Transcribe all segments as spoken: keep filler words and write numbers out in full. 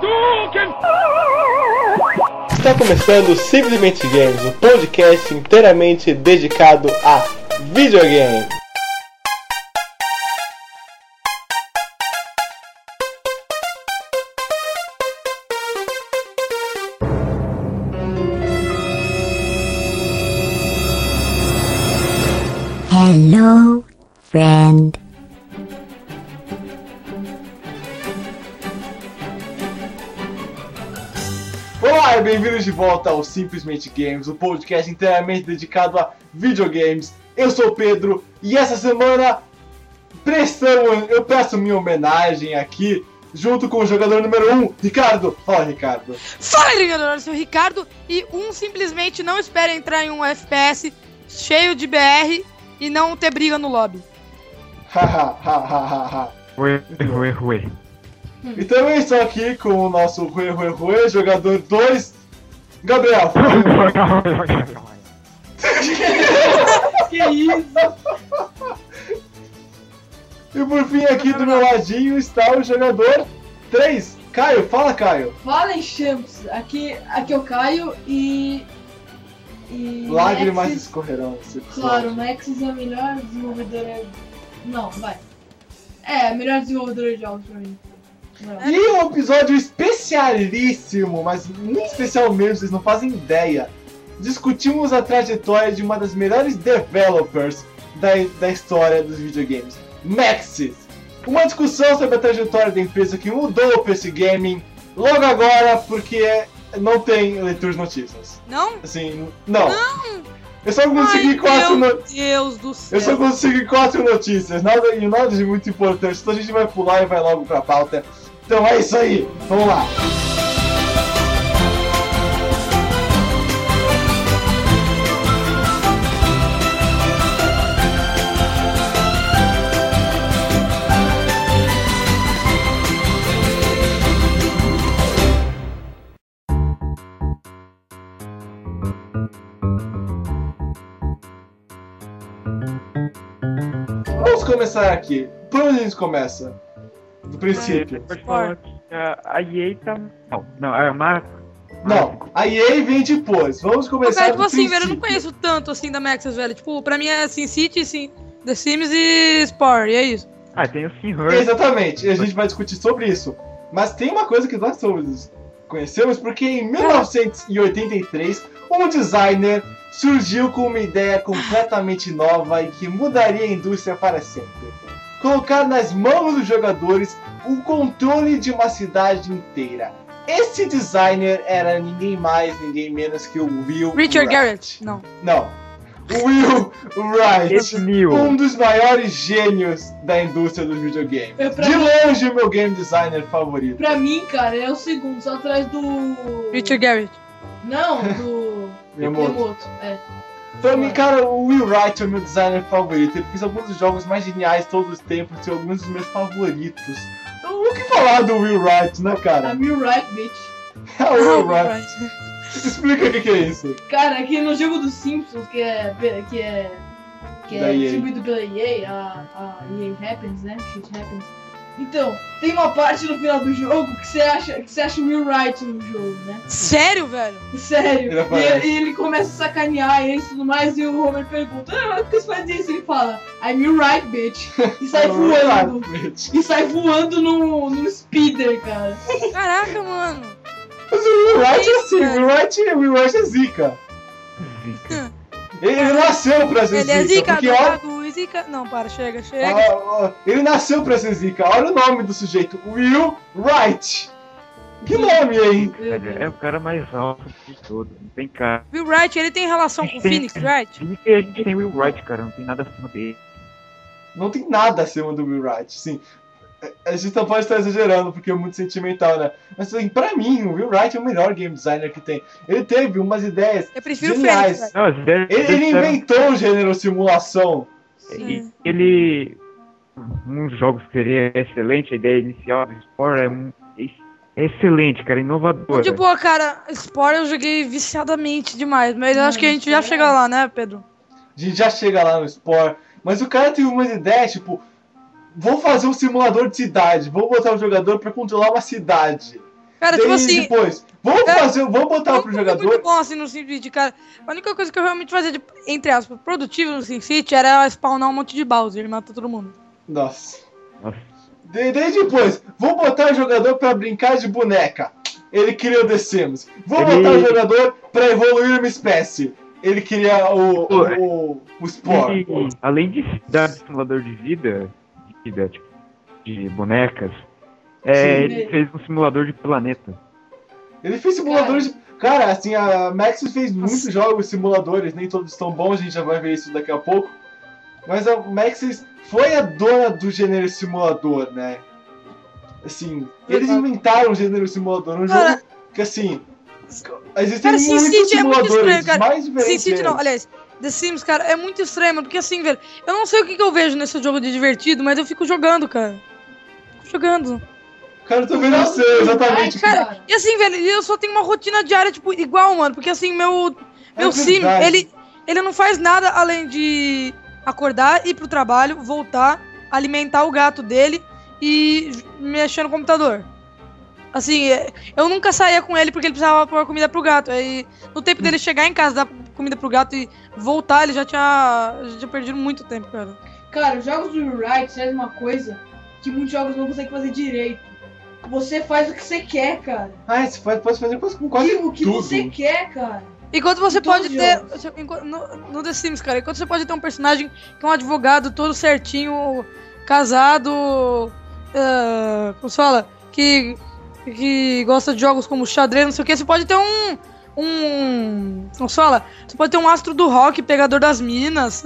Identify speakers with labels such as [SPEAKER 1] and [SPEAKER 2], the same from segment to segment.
[SPEAKER 1] Hadouken!
[SPEAKER 2] Está começando Simplesmente Games, um podcast inteiramente dedicado a videogame.
[SPEAKER 3] Hello, friend.
[SPEAKER 2] Olá e bem-vindos de volta ao Simplesmente Games, um podcast inteiramente dedicado a videogames. Eu sou o Pedro e essa semana prestamos, eu presto minha homenagem aqui junto com o jogador número um, Ricardo. Fala, Ricardo.
[SPEAKER 4] Fala aí, galera, eu sou o Ricardo e um simplesmente não espera entrar em um F P S cheio de B R e não ter briga no lobby.
[SPEAKER 2] Haha, haha, haha.
[SPEAKER 5] Ué, ué, ué.
[SPEAKER 2] E também estou aqui com o nosso Rui Rui Rui, jogador dois, Gabriel.
[SPEAKER 4] Que isso?
[SPEAKER 2] E por fim, aqui do meu ladinho está o jogador três, Caio. Fala, Caio.
[SPEAKER 6] Fala, enxampos. Aqui, aqui é o Caio e... e
[SPEAKER 2] Lágrimas
[SPEAKER 6] Maxis,
[SPEAKER 2] escorrerão.
[SPEAKER 6] claro, o Maxis é a melhor desenvolvedora... Não, vai. É, a melhor desenvolvedora de jogos pra mim. Não.
[SPEAKER 2] E um episódio especialíssimo, mas muito especial mesmo, vocês não fazem ideia. Discutimos a trajetória de uma das melhores developers da, da história dos videogames, Maxis. Uma discussão sobre a trajetória da empresa que mudou o P C Gaming logo agora, porque não tem leitura de notícias.
[SPEAKER 4] Não?
[SPEAKER 2] Assim, não.
[SPEAKER 4] Não!
[SPEAKER 2] Eu só consegui
[SPEAKER 4] Ai,
[SPEAKER 2] quatro
[SPEAKER 4] meu
[SPEAKER 2] no...
[SPEAKER 4] Deus do céu.
[SPEAKER 2] Eu só consegui quatro notícias, nada, e nada de muito importante, então a gente vai pular e vai logo pra pauta. Então é isso aí, vamos lá! Vamos começar aqui. Por onde a gente começa? Do princípio.
[SPEAKER 5] Pode falar que a E A tá... Não, não, a Marco...
[SPEAKER 2] Não, a E A vem depois. Vamos começar
[SPEAKER 4] Cara,
[SPEAKER 2] do
[SPEAKER 4] tipo assim,
[SPEAKER 2] princípio.
[SPEAKER 4] velho, eu não conheço tanto assim da Maxis, velho. Tipo, pra mim é Sin City, sim, The Sims e Spore, e é isso.
[SPEAKER 5] Ah, tem o Sinhur.
[SPEAKER 2] Exatamente, e a gente vai discutir sobre isso. Mas tem uma coisa que nós todos conhecemos, porque em mil novecentos e oitenta e três, um designer surgiu com uma ideia completamente nova e que mudaria a indústria para sempre. Colocar nas mãos dos jogadores o controle de uma cidade inteira. Esse designer era ninguém mais, ninguém menos que o Will
[SPEAKER 4] Richard
[SPEAKER 2] Wright.
[SPEAKER 4] Garrett, não.
[SPEAKER 2] Não. Will Wright,
[SPEAKER 5] Esse Neil.
[SPEAKER 2] um dos maiores gênios da indústria dos videogames.
[SPEAKER 6] Eu, pra
[SPEAKER 2] De
[SPEAKER 6] mim-
[SPEAKER 2] longe, o meu game designer favorito.
[SPEAKER 6] Pra mim, cara, é o segundo, só atrás do...
[SPEAKER 4] Richard Garrett.
[SPEAKER 6] Não, do...
[SPEAKER 2] Miyamoto.
[SPEAKER 6] Miyamoto, é.
[SPEAKER 2] Pra mim, cara, o Will Wright é o meu designer favorito. Ele fez alguns dos jogos mais geniais de todos os tempos e alguns dos meus favoritos. Então, o que falar do Will Wright, né, cara?
[SPEAKER 6] I'm you right, bitch.
[SPEAKER 2] É o Will Wright. Explica o que, que é isso.
[SPEAKER 6] Cara, aqui no jogo dos Simpsons, que é... Que é... Que
[SPEAKER 2] Da
[SPEAKER 6] é
[SPEAKER 2] E A.
[SPEAKER 6] distribuído pela E A, a, a E A Happens, né? Shit Happens. Então, tem uma parte no final do jogo que você acha, que você acha o Will Wright no jogo, né?
[SPEAKER 4] Sério, velho?
[SPEAKER 6] Sério.
[SPEAKER 2] Ele aparece.
[SPEAKER 6] E, e ele começa a sacanear ele e tudo mais, e o Homer pergunta, ah, por que você faz isso? Ele fala, I'm you right, bitch. E sai
[SPEAKER 2] É o Will
[SPEAKER 6] voando.
[SPEAKER 2] Wright, bitch.
[SPEAKER 6] E sai voando no, no speeder, cara.
[SPEAKER 4] Caraca, mano.
[SPEAKER 2] Mas o Will Wright é assim, o
[SPEAKER 4] Cara.
[SPEAKER 2] Will Wright, o Will Wright é zica.
[SPEAKER 5] Zica.
[SPEAKER 2] Ele, ele nasceu pra ser
[SPEAKER 4] Ele é
[SPEAKER 2] zica,
[SPEAKER 4] zica,
[SPEAKER 2] porque olha...
[SPEAKER 4] do zica... Não, para, chega, chega.
[SPEAKER 2] Ó, ó, ele nasceu pra ser zica. Olha o nome do sujeito, Will Wright. Que nome, hein?
[SPEAKER 6] Meu
[SPEAKER 5] É
[SPEAKER 6] Deus.
[SPEAKER 5] o cara mais alto de todos. Não tem cara.
[SPEAKER 4] Will Wright, ele tem relação com o Phoenix, Wright?
[SPEAKER 5] Zica e a gente tem Will Wright, cara. Não tem nada acima dele.
[SPEAKER 2] Não tem nada acima do Will Wright, sim. A gente não pode estar exagerando, porque é muito sentimental, né? Mas assim, pra mim, o Will Wright é o melhor game designer que tem. Ele teve umas ideias
[SPEAKER 4] Eu prefiro o
[SPEAKER 2] geniais.
[SPEAKER 4] Fênix, velho.
[SPEAKER 5] Não, as ideias
[SPEAKER 2] Ele, ele
[SPEAKER 5] dele eram-
[SPEAKER 2] inventou o gênero simulação.
[SPEAKER 5] ele, ele... Uns jogos que seria excelente, a ideia inicial do Spore é, um- é excelente, cara, inovadora.
[SPEAKER 4] De boa, cara, Spore eu joguei viciadamente demais, mas eu acho que a gente já chega lá, né, Pedro?
[SPEAKER 2] A gente já chega lá no Spore. Mas o cara teve umas ideias, tipo... Vou fazer um simulador de cidade. Vou botar um jogador pra controlar uma cidade.
[SPEAKER 4] Cara,
[SPEAKER 2] Daí
[SPEAKER 4] tipo assim,
[SPEAKER 2] depois, vamos
[SPEAKER 4] é-
[SPEAKER 2] fazer, vamos botar
[SPEAKER 4] é
[SPEAKER 2] pro
[SPEAKER 4] muito
[SPEAKER 2] jogador.
[SPEAKER 4] bom assim no SimCity, cara. A única coisa que eu realmente fazia, de, entre aspas, produtivo no SimCity era spawnar um monte de Bowser e matar todo mundo.
[SPEAKER 2] Nossa.
[SPEAKER 5] Nossa.
[SPEAKER 2] Daí daí depois, vamos botar o jogador pra brincar de boneca. Ele cria o The Sims. Vamos
[SPEAKER 5] Ele-
[SPEAKER 2] botar o jogador pra evoluir uma espécie. Ele cria o,
[SPEAKER 5] Pô,
[SPEAKER 2] o, o Spore.
[SPEAKER 5] E, além de dar simulador de vida, de vida, tipo, de bonecas, é,
[SPEAKER 2] Sim.
[SPEAKER 5] ele fez um simulador de planeta.
[SPEAKER 2] Ele fez simuladores de... Cara, assim, a Maxis fez muitos jogos simuladores, nem todos estão bons, a gente já vai ver isso daqui a pouco. Mas a Maxis foi a dona do gênero simulador, né? Assim, eles
[SPEAKER 4] Verdade.
[SPEAKER 2] inventaram o gênero simulador, um
[SPEAKER 4] Cara,
[SPEAKER 2] jogo que, assim, existem
[SPEAKER 4] Cara,
[SPEAKER 2] muitos
[SPEAKER 4] SimCity é muito
[SPEAKER 2] simuladores,
[SPEAKER 4] estranho, cara.
[SPEAKER 2] mais diferentes
[SPEAKER 4] SimCity não,
[SPEAKER 2] deles.
[SPEAKER 4] aliás, The Sims, cara, é muito estranho, mano, porque assim, velho, eu não sei o que, que eu vejo nesse jogo de divertido, mas eu fico jogando, cara. Fico jogando.
[SPEAKER 2] Cara, eu também não sei exatamente.
[SPEAKER 6] Ai,
[SPEAKER 4] Cara, e assim, velho, eu só tenho uma rotina diária, tipo, igual, mano, porque assim, meu, meu
[SPEAKER 2] É
[SPEAKER 4] Sim,
[SPEAKER 2] verdade.
[SPEAKER 4] ele, ele não faz nada além de acordar, ir pro trabalho, voltar, alimentar o gato dele e mexer no computador. Assim, é, eu nunca saía com ele porque ele precisava pôr comida pro gato. Aí, no tempo dele chegar em casa, dar comida pro gato e voltar, ele já tinha, já tinha perdido muito tempo, cara.
[SPEAKER 6] Cara, os jogos do Wright fazem uma coisa que muitos jogos não conseguem fazer direito. Você faz o que você quer, cara.
[SPEAKER 2] Ah, você pode, pode fazer quase com quase
[SPEAKER 6] E o que
[SPEAKER 2] tudo.
[SPEAKER 6] você quer, cara.
[SPEAKER 4] Enquanto você
[SPEAKER 6] Em todos
[SPEAKER 4] pode
[SPEAKER 6] os
[SPEAKER 4] ter.
[SPEAKER 6] jogos.
[SPEAKER 4] enquanto- No, no The Sims, cara, enquanto você pode ter um personagem que é um advogado todo certinho, casado. ah, como se fala? Que, que gosta de jogos como xadrez, não sei o que, você pode ter um. Um. Como se fala? Você pode ter um astro do rock, pegador das minas.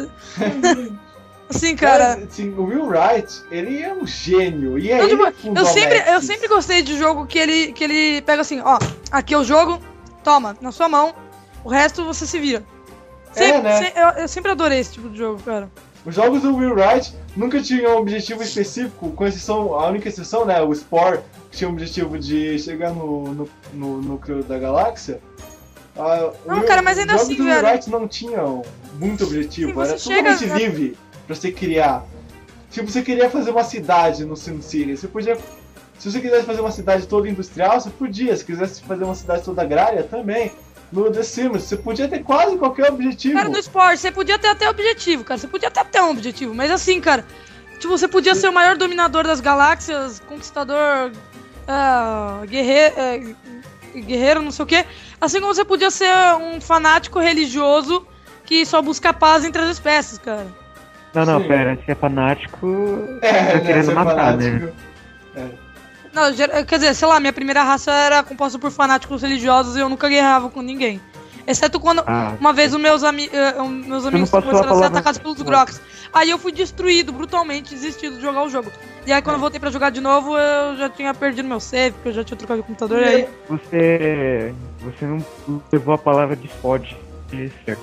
[SPEAKER 4] Assim, cara.
[SPEAKER 2] Assim, o Will Wright, ele é um gênio. E é
[SPEAKER 4] Não,
[SPEAKER 2] ele
[SPEAKER 4] tipo,
[SPEAKER 2] que fundou
[SPEAKER 4] eu
[SPEAKER 2] a
[SPEAKER 4] sempre, eu
[SPEAKER 2] Maxis.
[SPEAKER 4] sempre gostei de jogo que ele, que ele pega assim, ó, aqui é o jogo, toma, na sua mão, o resto você se vira. Sempre,
[SPEAKER 2] É, né?
[SPEAKER 4] se- eu, eu sempre adorei esse tipo de jogo, cara.
[SPEAKER 2] Os jogos do Will Wright nunca tinham um objetivo específico, com exceção, a única exceção, né, o Spore, que tinha o objetivo de chegar no, no, no núcleo da galáxia. Ah, o
[SPEAKER 4] Não,
[SPEAKER 2] Will-
[SPEAKER 4] cara, mas ainda
[SPEAKER 2] os jogos
[SPEAKER 4] assim,
[SPEAKER 2] do Will
[SPEAKER 4] velho.
[SPEAKER 2] Wright não tinham muito objetivo,
[SPEAKER 4] Sim, você
[SPEAKER 2] era
[SPEAKER 4] chega-
[SPEAKER 2] totalmente livre pra você criar. Tipo, você queria fazer uma cidade no SimCity, você podia... Se você quisesse fazer uma cidade toda industrial, você podia. Se quisesse fazer uma cidade toda agrária, também. No The Sims, você podia ter quase qualquer objetivo.
[SPEAKER 4] Cara, no esporte, você podia ter até objetivo, cara. Você podia até ter um objetivo, mas assim, cara, tipo, você podia ser o maior dominador das galáxias, conquistador, ah, guerreiro, guerreiro, não sei o quê. Assim como você podia ser um fanático religioso que só busca paz entre as espécies, cara.
[SPEAKER 5] Não, não,
[SPEAKER 2] Sim.
[SPEAKER 5] pera, se é fanático,
[SPEAKER 2] É,
[SPEAKER 5] tá querendo
[SPEAKER 2] ser
[SPEAKER 5] matar, né?
[SPEAKER 2] fanático.
[SPEAKER 4] Não, ger- quer dizer, sei lá, minha primeira raça era composta por fanáticos religiosos e eu nunca guerreava com ninguém. Exceto quando
[SPEAKER 5] Ah,
[SPEAKER 4] uma vez os meus, ami eh, um, meus amigos
[SPEAKER 5] passou a
[SPEAKER 4] começaram a ser
[SPEAKER 5] palavra-
[SPEAKER 4] atacados pelos Grox. Aí eu fui destruído brutalmente, desistido de jogar o jogo. E aí quando eu voltei pra jogar de novo, eu já tinha perdido meu save, porque eu já tinha trocado de computador. E aí...
[SPEAKER 5] você. Você não levou a palavra de spod certo.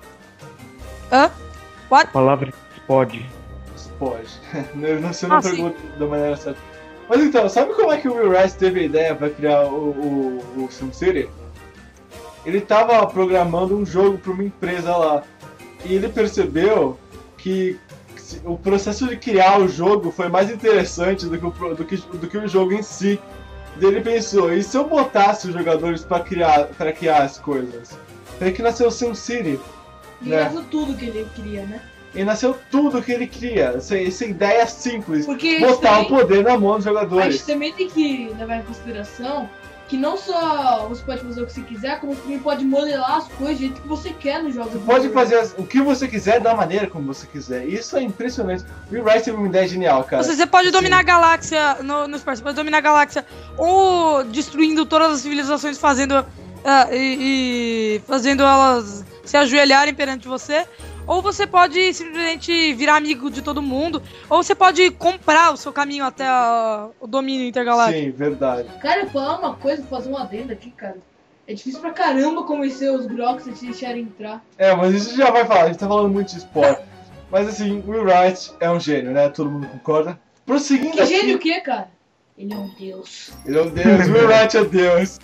[SPEAKER 4] Hã?
[SPEAKER 5] A palavra spod.
[SPEAKER 2] Pode. Eu não sei, eu não
[SPEAKER 4] Ah, sim.
[SPEAKER 2] pergunto da maneira certa. Mas então, sabe como é que o Will Wright teve a ideia pra criar o, o, o SimCity? Ele tava programando um jogo pra uma empresa lá. E ele percebeu que se- o processo de criar o jogo foi mais interessante do que o, pro- do que, do que o jogo em si. Daí ele pensou, e se eu botasse os jogadores pra criar, pra criar as coisas? Foi que nasceu o SimCity.
[SPEAKER 6] E
[SPEAKER 2] Né?
[SPEAKER 6] nasceu tudo que ele queria, né?
[SPEAKER 2] E nasceu tudo que ele cria. Essa, essa ideia simples.
[SPEAKER 6] Porque isso
[SPEAKER 2] Botar o
[SPEAKER 6] também-
[SPEAKER 2] poder na mão dos
[SPEAKER 6] A
[SPEAKER 2] jogadores.
[SPEAKER 6] gente também tem que levar em consideração que não só você pode fazer o que você quiser, como também pode modelar as coisas do jeito que você quer nos jogos.
[SPEAKER 2] Você
[SPEAKER 6] do
[SPEAKER 2] pode
[SPEAKER 6] Wright.
[SPEAKER 2] fazer as- o que você quiser da maneira como você quiser. Isso é impressionante. O Will Wright teve uma ideia genial, cara.
[SPEAKER 4] Ou seja, você pode
[SPEAKER 2] Sim.
[SPEAKER 4] dominar a galáxia no, no esporte, você pode dominar a galáxia ou destruindo todas as civilizações, fazendo ah, e, e fazendo elas se ajoelharem perante você, ou você pode simplesmente virar amigo de todo mundo, ou você pode comprar o seu caminho até a- o domínio intergaláctico.
[SPEAKER 2] Sim, verdade.
[SPEAKER 6] Cara, eu vou falar uma coisa, vou fazer um adendo aqui, cara. É difícil pra caramba convencer os Grox a te deixarem entrar.
[SPEAKER 2] É, mas isso já vai falar. A gente tá falando muito de esporte. Mas assim, o Will Wright é um gênio, né? Todo mundo concorda. Prosseguindo
[SPEAKER 6] Que
[SPEAKER 2] aqui...
[SPEAKER 6] gênio o quê, cara? Ele é um deus.
[SPEAKER 2] Ele é um deus, Will Wright é Deus.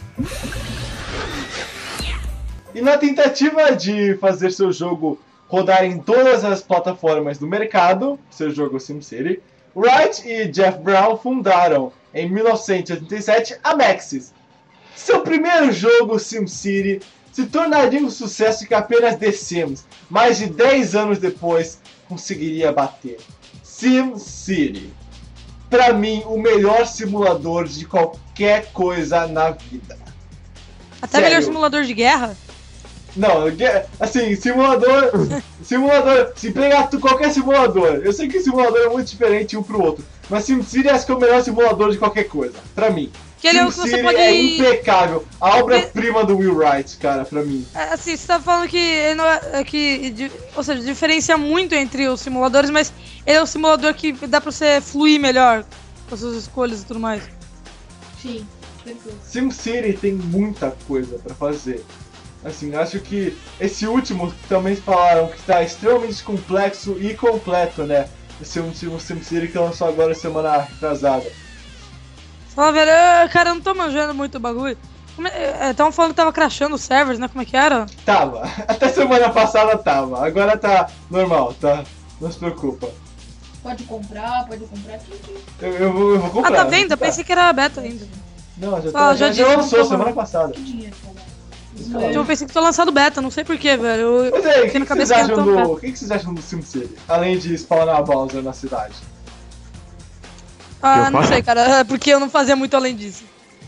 [SPEAKER 2] E na tentativa de fazer seu jogo rodar em todas as plataformas do mercado, seu jogo SimCity, Wright e Jeff Brown fundaram, em mil novecentos e oitenta e sete, a Maxis. seu primeiro jogo, SimCity, se tornaria um sucesso que apenas The Sims, mais de dez anos depois, conseguiria bater. SimCity. Pra mim, o melhor simulador de qualquer coisa na vida.
[SPEAKER 4] Até
[SPEAKER 2] Sério.
[SPEAKER 4] melhor simulador de guerra?
[SPEAKER 2] Não, assim, simulador. Simulador. Se pegar tu, qualquer simulador. Eu sei que simulador é muito diferente um pro outro. Mas SimCity acho que é o melhor simulador de qualquer coisa. Pra mim.
[SPEAKER 4] Que ele é o que você
[SPEAKER 2] SimCity
[SPEAKER 4] pode.
[SPEAKER 2] é impecável. A obra-prima do Will Wright, cara, pra mim.
[SPEAKER 4] É, assim, você tá falando que ele não é, é que. di- Ou seja, diferencia muito entre os simuladores, mas ele é um simulador que dá pra você fluir melhor com as suas escolhas e tudo mais.
[SPEAKER 6] Sim, perfeito.
[SPEAKER 2] SimCity tem muita coisa pra fazer. Assim, acho que esse último também falaram que tá extremamente complexo e completo, né? Esse último SimCity que lançou agora semana retrasada.
[SPEAKER 4] Fala, velho, eu- cara, eu não tô manjando muito o bagulho. Estavam falando que tava crashando os servers, né? Como é que era?
[SPEAKER 2] Tava. Até semana passada tava. Agora tá normal, tá? Não se preocupa.
[SPEAKER 6] Pode comprar, pode comprar. Tchim, tchim.
[SPEAKER 2] Eu, eu, vou, eu vou
[SPEAKER 4] Ah,
[SPEAKER 2] comprar.
[SPEAKER 4] tá
[SPEAKER 2] vou
[SPEAKER 4] vendo? Eu
[SPEAKER 2] comprar.
[SPEAKER 4] pensei que era beta ainda.
[SPEAKER 2] Não, já,
[SPEAKER 4] Ah,
[SPEAKER 2] tá,
[SPEAKER 4] já
[SPEAKER 2] já, já
[SPEAKER 4] disse,
[SPEAKER 2] lançou
[SPEAKER 4] não tô
[SPEAKER 2] semana
[SPEAKER 4] falando.
[SPEAKER 2] passada.
[SPEAKER 6] Que dinheiro, cara.
[SPEAKER 2] Claro.
[SPEAKER 4] Eu pensei que tinha lançado beta, não sei porquê, velho. Eu,
[SPEAKER 2] Mas aí, o
[SPEAKER 4] Fiquei
[SPEAKER 2] que,
[SPEAKER 4] na
[SPEAKER 2] que vocês
[SPEAKER 4] cabeça que
[SPEAKER 2] acham
[SPEAKER 4] não
[SPEAKER 2] do.
[SPEAKER 4] tão
[SPEAKER 2] O que, que vocês acham do SimCity? Além de spawnar a Bowser na cidade.
[SPEAKER 4] ah,
[SPEAKER 5] eu
[SPEAKER 4] não
[SPEAKER 5] faço?
[SPEAKER 4] sei, cara, é porque eu não fazia muito além disso.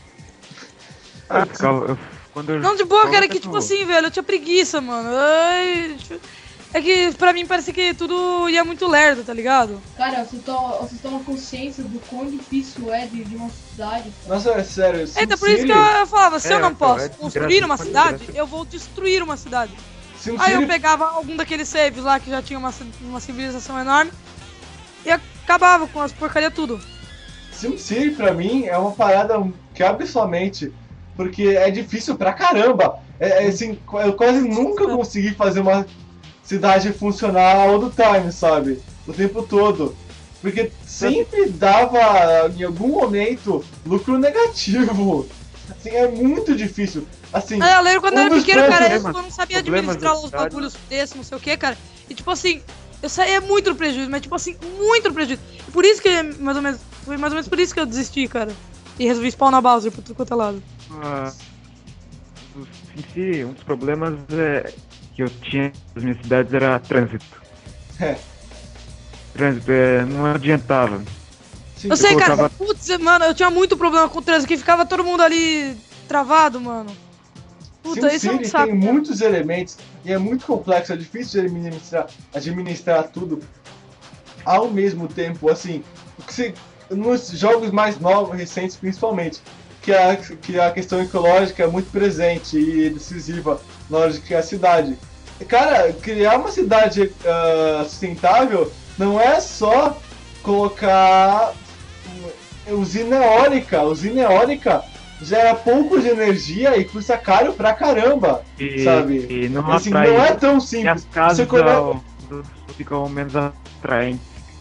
[SPEAKER 5] Ah, ficava- eu- quando eu
[SPEAKER 4] Não, de boa,
[SPEAKER 5] ficava
[SPEAKER 4] cara,
[SPEAKER 5] até
[SPEAKER 4] que tipo
[SPEAKER 5] no-
[SPEAKER 4] assim, velho, eu tinha preguiça, mano. Ai, tipo, é que pra mim parece que tudo ia muito lerdo, tá ligado?
[SPEAKER 6] Cara, vocês tomam vocês tomam consciência do quão difícil é de, de uma cidade, cara.
[SPEAKER 2] Nossa, é sério,
[SPEAKER 4] Eita, por isso que eu,
[SPEAKER 2] SimCity.
[SPEAKER 4] eu falava, se
[SPEAKER 5] É,
[SPEAKER 4] eu não
[SPEAKER 5] então,
[SPEAKER 4] posso
[SPEAKER 5] é
[SPEAKER 4] construir
[SPEAKER 5] desgraça,
[SPEAKER 4] uma
[SPEAKER 5] pode
[SPEAKER 4] cidade,
[SPEAKER 5] desgraça.
[SPEAKER 4] eu vou destruir uma cidade.
[SPEAKER 2] SimCity
[SPEAKER 4] Aí eu pegava algum daqueles saves lá que já tinha uma, ci- uma civilização enorme e acabava com as porcaria tudo.
[SPEAKER 2] SimCity pra mim é uma parada que absurdamente, porque é difícil pra caramba. É, é, assim, eu quase nunca consegui fazer uma cidade funcionar all the time, sabe? O tempo todo. Porque sempre dava, em algum momento, lucro negativo. Assim, é muito difícil. Assim,
[SPEAKER 4] Aí eu lembro quando
[SPEAKER 2] um
[SPEAKER 4] eu era
[SPEAKER 2] dos
[SPEAKER 4] pequeno, cara, eu
[SPEAKER 5] problemas-
[SPEAKER 4] não sabia
[SPEAKER 5] problemas
[SPEAKER 4] administrar
[SPEAKER 5] da
[SPEAKER 4] os
[SPEAKER 5] cidade-
[SPEAKER 4] bagulhos desses, não sei o que, cara. E tipo assim, eu saía muito no prejuízo, mas tipo assim, muito no prejuízo. E por isso que, mais ou menos, foi mais ou menos por isso que eu desisti, cara. E resolvi spawnar Bowser por tudo quanto é lado.
[SPEAKER 5] Ah, do SimCity, um dos problemas é, que eu tinha nas minhas cidades era trânsito.
[SPEAKER 2] É.
[SPEAKER 5] Trânsito, é, não adiantava.
[SPEAKER 2] sim,
[SPEAKER 4] Eu sei, cara,
[SPEAKER 5] colocava-
[SPEAKER 4] putz, mano, eu tinha muito problema com o trânsito, que ficava todo mundo ali travado, mano. Puta, isso é um
[SPEAKER 2] SimCity
[SPEAKER 4] saco.
[SPEAKER 2] tem muitos elementos e é muito complexo, é difícil de administrar, administrar tudo ao mesmo tempo, assim, o que se, nos jogos mais novos, recentes principalmente, que a, que a questão ecológica é muito presente e decisiva na hora de criar a cidade. E, cara, criar uma cidade ah, sustentável não é só colocar usina eólica, usina eólica gera pouco de energia e custa caro pra caramba,
[SPEAKER 5] E,
[SPEAKER 2] sabe?
[SPEAKER 5] e não
[SPEAKER 2] Assim,
[SPEAKER 5] atrai.
[SPEAKER 2] não é tão
[SPEAKER 5] E as
[SPEAKER 2] simples.
[SPEAKER 5] casas
[SPEAKER 2] Você, come-
[SPEAKER 5] ao- ficam menos atraentes.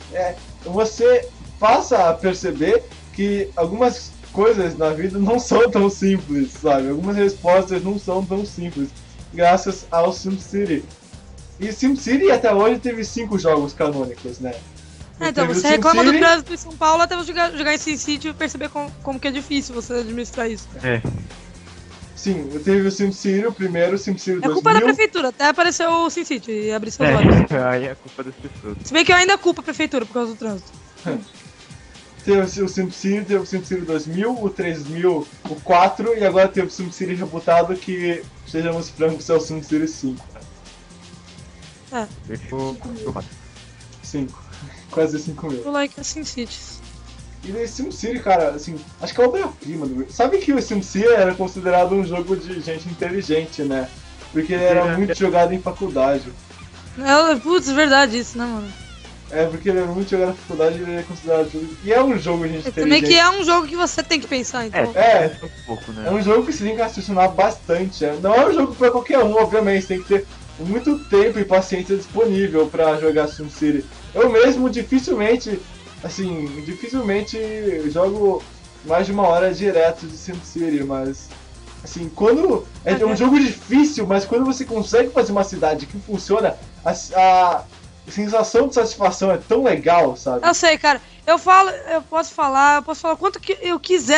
[SPEAKER 2] você passa a perceber que algumas coisas na vida não são tão simples, sabe? Algumas respostas não são tão simples, graças ao SimCity. E SimCity até hoje teve cinco jogos canônicos, né?
[SPEAKER 4] É, então,
[SPEAKER 2] Teve o
[SPEAKER 4] você reclama do
[SPEAKER 2] SimCity,
[SPEAKER 4] trânsito em São Paulo até você jogar, jogar em SimCity e perceber como, como que é difícil você administrar isso.
[SPEAKER 5] É.
[SPEAKER 2] Sim, teve o SimCity, o primeiro, o SimCity
[SPEAKER 4] É culpa da
[SPEAKER 2] dois mil.
[SPEAKER 4] prefeitura, até apareceu o SimCity e abrir seus olhos.
[SPEAKER 5] É, aí é culpa das pessoas.
[SPEAKER 4] Se bem que eu ainda culpo a prefeitura por causa do trânsito.
[SPEAKER 2] Teve o SimCity, teve o SimCity dois mil, o três mil, o quatro e agora teve o SimCity rebutado que, sejamos francos, é o SimCity cinco.
[SPEAKER 5] Deixou.
[SPEAKER 2] cinco. Quase cinco mil.
[SPEAKER 4] Eu like a SimCity.
[SPEAKER 2] E o SimCity, cara, assim, acho que é obra-prima do. Sabe que o SimCity era considerado um jogo de gente inteligente, né? Porque ele era
[SPEAKER 5] É.
[SPEAKER 2] muito jogado em faculdade.
[SPEAKER 4] É, putz, é verdade isso, né, mano?
[SPEAKER 2] É, porque ele era muito jogado em faculdade e ele é considerado jogo. E é um jogo de gente
[SPEAKER 4] É, também
[SPEAKER 2] inteligente.
[SPEAKER 4] que é um jogo que você tem que pensar, então.
[SPEAKER 2] É,
[SPEAKER 5] um pouco, né?
[SPEAKER 2] é um jogo que você tem que raciocinar bastante. é. Não é um jogo pra qualquer um, obviamente. Tem que ter muito tempo e paciência disponível pra jogar SimCity. Eu mesmo dificilmente, assim, dificilmente jogo mais de uma hora direto de SimCity, mas assim, quando é um jogo difícil, mas quando você consegue fazer uma cidade que funciona, a, a sensação de satisfação é tão legal, sabe?
[SPEAKER 4] Eu sei, cara. Eu falo, eu posso falar, eu posso falar quanto que eu quiser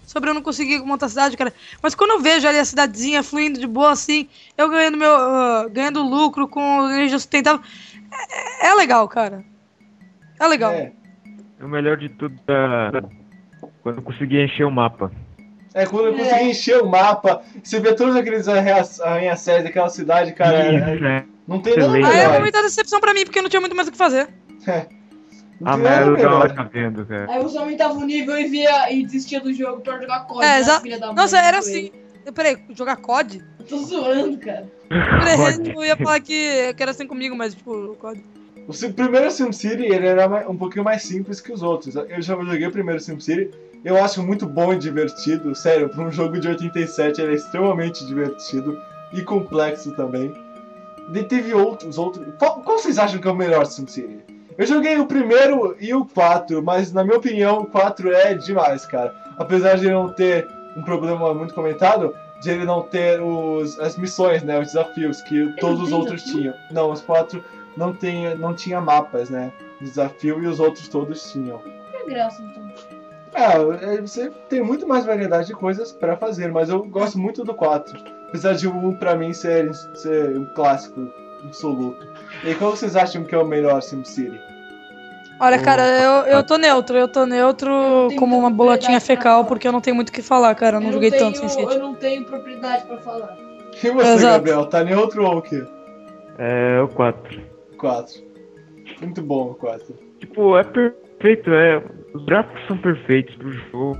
[SPEAKER 4] sobre eu não conseguir montar a cidade, cara. Mas quando eu vejo ali a cidadezinha fluindo de boa, assim, eu ganhando meu. Uh, ganhando lucro com energia sustentável. É, é legal, cara. É legal.
[SPEAKER 2] É.
[SPEAKER 5] O melhor de tudo é quando eu consegui encher o mapa.
[SPEAKER 2] É, quando eu consegui encher o mapa, você vê todos aqueles arranha-céus daquela cidade, cara.
[SPEAKER 5] Isso,
[SPEAKER 2] é-
[SPEAKER 5] é.
[SPEAKER 2] Não tem nada
[SPEAKER 5] Excelente.
[SPEAKER 4] Aí é
[SPEAKER 2] melhor.
[SPEAKER 4] muita decepção pra mim, porque eu não tinha muito mais o que fazer.
[SPEAKER 2] Não
[SPEAKER 5] Ah,
[SPEAKER 2] tem
[SPEAKER 5] mas é
[SPEAKER 2] nada
[SPEAKER 5] legal
[SPEAKER 2] melhor.
[SPEAKER 5] tá vendo, cara.
[SPEAKER 6] Aí você aumentava o nível e via e desistia do jogo pra jogar código.
[SPEAKER 4] É,
[SPEAKER 6] né,
[SPEAKER 4] exa-
[SPEAKER 6] filha da mãe,
[SPEAKER 4] Nossa, era
[SPEAKER 6] do
[SPEAKER 4] assim.
[SPEAKER 6] Coelho.
[SPEAKER 4] Eu, peraí, jogar C O D?
[SPEAKER 6] Eu tô zoando, cara.
[SPEAKER 4] Peraí,
[SPEAKER 5] Cod.
[SPEAKER 4] eu ia falar que, que era assim comigo, mas tipo, o C O D.
[SPEAKER 2] O sim- primeiro SimCity, ele era mais- um pouquinho mais simples que os outros. Eu já joguei o primeiro SimCity, eu acho muito bom e divertido. Sério, para um jogo de oitenta e sete ele é extremamente divertido e complexo também. E teve outros, outros... Qual, qual vocês acham que é o melhor SimCity? Eu joguei o primeiro e o quatro, mas na minha opinião o quatro é demais, cara. Apesar de ele não ter um problema muito comentado, de ele não ter os, as missões, né, os desafios que todos os
[SPEAKER 6] tem
[SPEAKER 2] outros
[SPEAKER 6] desafio?
[SPEAKER 2] tinham. Não, os quatro não, tem, não tinha mapas, né, de desafio e os outros todos tinham.
[SPEAKER 6] Que graça, então.
[SPEAKER 2] É, você tem muito mais variedade de coisas pra fazer, mas eu gosto muito do quatro. Apesar de o um pra mim ser, ser um clássico absoluto. E aí, qual vocês acham que é o melhor SimCity?
[SPEAKER 4] Olha, cara, eu, eu tô neutro, eu tô neutro
[SPEAKER 6] não tenho
[SPEAKER 4] como uma
[SPEAKER 6] propriedade
[SPEAKER 4] bolotinha
[SPEAKER 6] pra
[SPEAKER 4] fecal,
[SPEAKER 6] falar.
[SPEAKER 4] porque eu não tenho muito o que falar, cara. Eu não
[SPEAKER 6] Eu
[SPEAKER 4] joguei
[SPEAKER 6] tenho,
[SPEAKER 4] tanto Sin City.
[SPEAKER 6] Eu não tenho propriedade pra falar.
[SPEAKER 2] E você,
[SPEAKER 4] Exato.
[SPEAKER 2] Gabriel? Tá neutro ou o quê?
[SPEAKER 5] É o quatro.
[SPEAKER 2] quatro. Muito bom o quatro.
[SPEAKER 5] Tipo, é perfeito, é. Os gráficos são perfeitos pro jogo.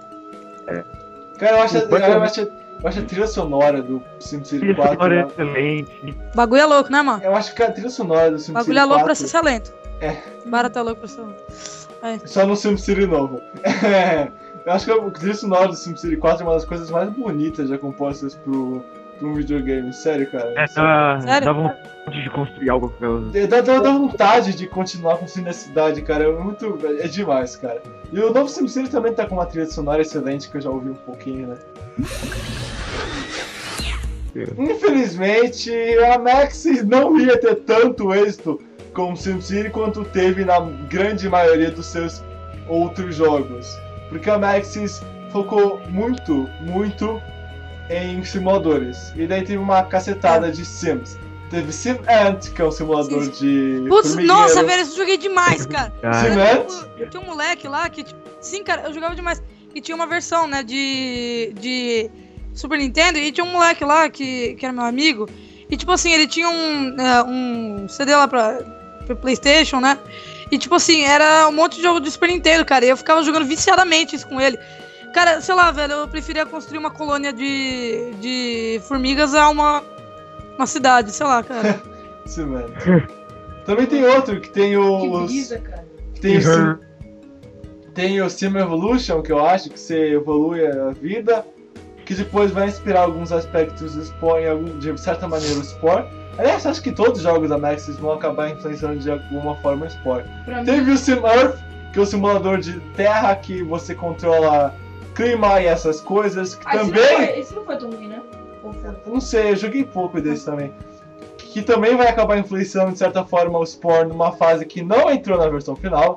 [SPEAKER 2] Cara, eu acho, a-
[SPEAKER 5] Completamente.
[SPEAKER 2] eu acho, a- eu acho a trilha sonora do SimCity
[SPEAKER 5] Trilha
[SPEAKER 2] quatro...
[SPEAKER 5] sonora é
[SPEAKER 2] né?
[SPEAKER 5] excelente.
[SPEAKER 4] Bagulho é louco, né, mano?
[SPEAKER 2] Eu acho que a trilha sonora do SimCity
[SPEAKER 4] Bagulho é louco pra
[SPEAKER 2] quatro...
[SPEAKER 4] ser lento.
[SPEAKER 2] É.
[SPEAKER 4] Barato é louco pra ser lento.
[SPEAKER 2] Só no SimCity novo. É, eu acho que a trilha sonora do SimCity quatro é uma das coisas mais bonitas já compostas pro, pro um videogame. Sério, cara.
[SPEAKER 5] É, dá,
[SPEAKER 4] Sério?
[SPEAKER 5] dá vontade de construir algo com elas.
[SPEAKER 2] Dá, dá, dá vontade de continuar construindo a cidade, cara. É muito. É demais, cara. E o novo SimCity também tá com uma trilha sonora excelente, que eu já ouvi um pouquinho, né? Infelizmente, a Maxis não ia ter tanto êxito com o SimCity quanto teve na grande maioria dos seus outros jogos. Porque a Maxis focou muito, muito em simuladores. E daí teve uma cacetada de Sims. Teve Sim Ant, que é um simulador de
[SPEAKER 4] Putz,
[SPEAKER 2] formigueiro.
[SPEAKER 4] nossa, velho, eu joguei demais, cara.
[SPEAKER 5] Ah,
[SPEAKER 2] Sim,
[SPEAKER 4] Era
[SPEAKER 2] né?
[SPEAKER 4] tipo- tinha um moleque lá que, tipo, sim, cara, eu jogava demais. E tinha uma versão, né, de, de Super Nintendo, e tinha um moleque lá que, que era meu amigo. E, tipo assim, ele tinha um, é, um C D lá pra, pra PlayStation, né? E, tipo assim, era um monte de jogo de Super Nintendo, cara. E eu ficava jogando viciadamente isso com ele. Cara, sei lá, velho, eu preferia construir uma colônia de, de formigas a uma, uma cidade, sei lá, cara.
[SPEAKER 2] Sim, Ant. Também tem outro que tem
[SPEAKER 6] Que
[SPEAKER 2] o.
[SPEAKER 6] brisa, cara.
[SPEAKER 2] Tem o, Sim, tem o Sim Evolution, que eu acho que você evolui a vida, que depois vai inspirar alguns aspectos do Spore, em algum, de certa maneira, o Spore. Aliás, acho que todos os jogos da Maxis vão acabar influenciando de alguma forma o Spore.
[SPEAKER 6] Pra mim,
[SPEAKER 2] Teve o Sim Earth, que é o simulador de terra que você controla clima e essas coisas, que
[SPEAKER 6] ah, esse, não
[SPEAKER 2] também...
[SPEAKER 6] foi, esse não foi tão ruim, né? Ou foi?
[SPEAKER 2] Eu não sei, eu joguei pouco desse também. Que também vai acabar influenciando de certa forma o Spore numa fase que não entrou na versão final.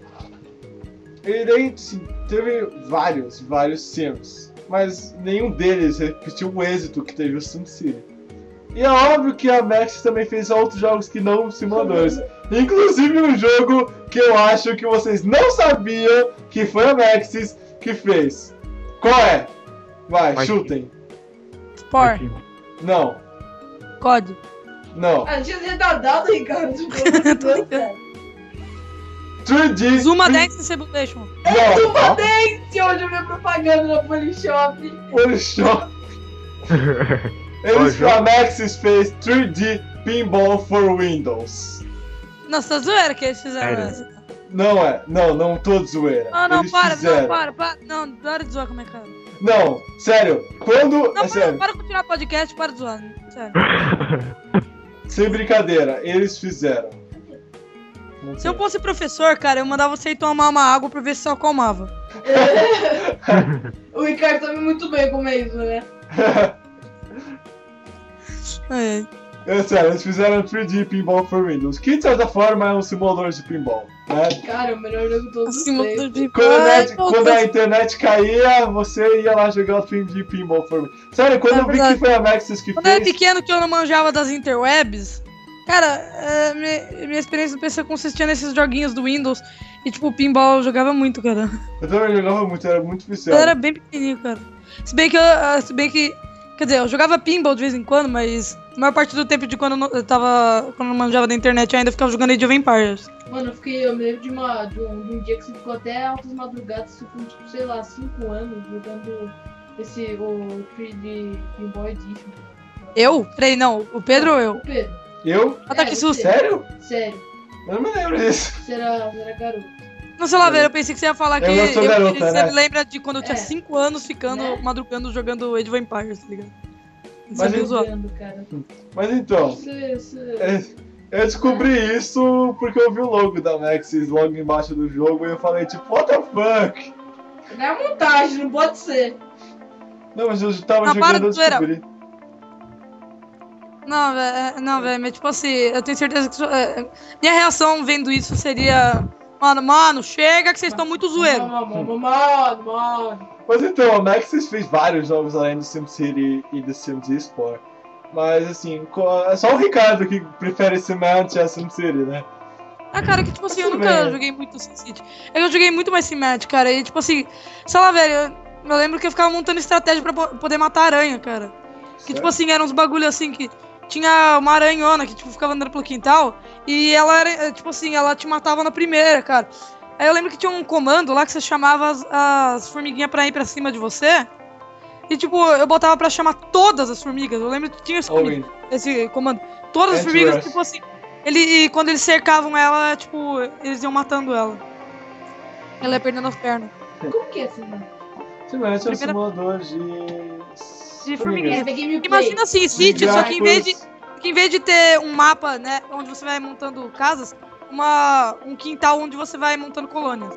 [SPEAKER 2] E daí sim, teve vários, vários Sims. Mas nenhum deles repetiu o êxito que teve o SimCity. E é óbvio que a Maxis também fez outros jogos que não simuladores. Inclusive um jogo que eu acho que vocês não sabiam que foi a Maxis que fez. Qual é? Vai,
[SPEAKER 5] Vai.
[SPEAKER 2] chutem.
[SPEAKER 4] Spore,
[SPEAKER 2] Não,
[SPEAKER 4] C O D.
[SPEAKER 2] não.
[SPEAKER 6] Ah, tinha retardado, Ricardo. Não, cara.
[SPEAKER 2] três D.
[SPEAKER 4] Zuma Dance Simulation.
[SPEAKER 2] Não,
[SPEAKER 6] Uma dente onde eu vi propaganda na Polishop.
[SPEAKER 2] Polishop.
[SPEAKER 5] Qual
[SPEAKER 2] Eles,
[SPEAKER 5] jogo?
[SPEAKER 2] a Maxis fez três D Pinball for Windows.
[SPEAKER 4] Nossa, zoeira que eles fizeram
[SPEAKER 5] Sério?
[SPEAKER 4] essa.
[SPEAKER 2] Não é, não, não tô de zoeira.
[SPEAKER 4] Ah, não,
[SPEAKER 2] Eles
[SPEAKER 4] para,
[SPEAKER 2] fizeram.
[SPEAKER 4] não, para, para. Não, para de zoar com a minha cara.
[SPEAKER 2] Não, sério, quando.
[SPEAKER 4] Não,
[SPEAKER 2] é
[SPEAKER 4] para,
[SPEAKER 2] sério,
[SPEAKER 4] para de continuar o podcast, para de zoar. Sério.
[SPEAKER 2] sem brincadeira, eles fizeram. Não
[SPEAKER 4] Se eu
[SPEAKER 2] tem.
[SPEAKER 4] fosse professor, cara, eu mandava você ir tomar uma água pra ver se você acalmava.
[SPEAKER 6] O Ricardo sabe muito bem como é isso, né?
[SPEAKER 4] É.
[SPEAKER 2] É sério, eles fizeram três D Pinball for Windows, que de certa forma é um simulador de pinball, né?
[SPEAKER 6] Cara, o melhor jogo de todos os
[SPEAKER 4] Assim,
[SPEAKER 6] tempos.
[SPEAKER 4] de-
[SPEAKER 2] Quando a, net-
[SPEAKER 4] Ai,
[SPEAKER 2] quando a internet caía, você ia lá jogar o três D Pinball for Windows. Sério, quando
[SPEAKER 4] É
[SPEAKER 2] eu vi
[SPEAKER 4] verdade.
[SPEAKER 2] que foi a Maxis que
[SPEAKER 4] Quando eu era
[SPEAKER 2] fez...
[SPEAKER 4] pequeno, que eu não manjava das interwebs, cara, é, minha, minha experiência no P C consistia nesses joguinhos do Windows. E, tipo, o pinball eu jogava muito, cara.
[SPEAKER 2] Eu também jogava muito, era muito
[SPEAKER 4] Eu
[SPEAKER 2] viciado.
[SPEAKER 4] era bem pequenininho, cara. Se bem que eu, ah, se bem que, quer dizer, eu jogava pinball de vez em quando, mas a maior parte do tempo de quando eu, não- eu tava, quando eu não manjava da internet, eu ainda ficava jogando Age of Empires.
[SPEAKER 6] Mano, eu fiquei, eu me lembro de, uma, de, um, de um dia que você ficou até altas madrugadas, você ficou, tipo, sei lá, cinco anos jogando esse, o três D Pinball Edition.
[SPEAKER 4] Eu? Peraí, não, o Pedro ou eu?
[SPEAKER 6] O Pedro,
[SPEAKER 2] Eu?
[SPEAKER 4] Ah, tá,
[SPEAKER 6] É,
[SPEAKER 4] que
[SPEAKER 6] você.
[SPEAKER 4] susto.
[SPEAKER 2] Sério?
[SPEAKER 6] sério,
[SPEAKER 2] Eu não me lembro disso.
[SPEAKER 6] você era, você era garoto.
[SPEAKER 4] Não sei lá, velho, eu pensei que você ia falar que
[SPEAKER 2] Eu não sou garota,
[SPEAKER 4] você
[SPEAKER 2] né?
[SPEAKER 4] me lembra de quando eu tinha
[SPEAKER 6] É.
[SPEAKER 4] cinco anos ficando,
[SPEAKER 6] Né?
[SPEAKER 4] madrugando, jogando Age of Empires, tá ligado? Isso é
[SPEAKER 2] Mas
[SPEAKER 4] meio
[SPEAKER 2] eu-
[SPEAKER 4] zoado.
[SPEAKER 6] Jogando, cara.
[SPEAKER 2] Mas então,
[SPEAKER 6] Você, você...
[SPEAKER 2] é, eu descobri isso porque eu vi o logo da Maxis logo embaixo do jogo e eu falei tipo, what the fuck?
[SPEAKER 6] Não é montagem, não pode ser.
[SPEAKER 2] Não, mas eu tava
[SPEAKER 4] Não, para
[SPEAKER 2] jogando e eu
[SPEAKER 4] de zoeira.
[SPEAKER 2] descobri.
[SPEAKER 4] Não, velho, não, velho, mas tipo assim, eu tenho certeza que isso, é, minha reação vendo isso seria, mano, mano, chega que vocês estão muito zoeiros.
[SPEAKER 6] Mano, mano, mano.
[SPEAKER 2] Mas então, a Maxis fez vários jogos além do SimCity e do Sims eSport. Mas assim, co- é só o Ricardo que prefere Cement a SimCity, né?
[SPEAKER 4] Ah, cara, que tipo assim, eu
[SPEAKER 2] Tudo
[SPEAKER 4] nunca
[SPEAKER 2] bem.
[SPEAKER 4] joguei muito SimCity. É que eu joguei muito mais Cimat, cara, e tipo assim, sei lá, velho, eu, eu lembro que eu ficava montando estratégia pra po- poder matar aranha, cara. Que tipo assim, eram uns bagulho assim que tinha uma aranhona que tipo ficava andando pelo quintal e ela era, eh, tipo assim, ela te matava na primeira, cara. Aí eu lembro que tinha um comando lá que você chamava as, as formiguinhas pra ir pra cima de você. E tipo, eu botava pra chamar todas as formigas. Eu lembro que tinha esse, comi-
[SPEAKER 2] Owen,
[SPEAKER 4] esse comando. Todas as
[SPEAKER 2] Ant
[SPEAKER 4] formigas,
[SPEAKER 2] Rush.
[SPEAKER 4] tipo assim. Ele, e quando eles cercavam ela, tipo, eles iam matando ela. Ela ia perdendo as pernas.
[SPEAKER 6] Como que é assim, mano?
[SPEAKER 2] Cement é um
[SPEAKER 4] Primeira-
[SPEAKER 2] simulador de...
[SPEAKER 4] De
[SPEAKER 6] É,
[SPEAKER 4] formiguinha.
[SPEAKER 6] the gameplay.
[SPEAKER 4] Imagina assim, City, só que em vez de.
[SPEAKER 2] gráficos.
[SPEAKER 4] Que em vez de ter um mapa, né, onde você vai montando casas, uma, um quintal onde você vai montando colônias.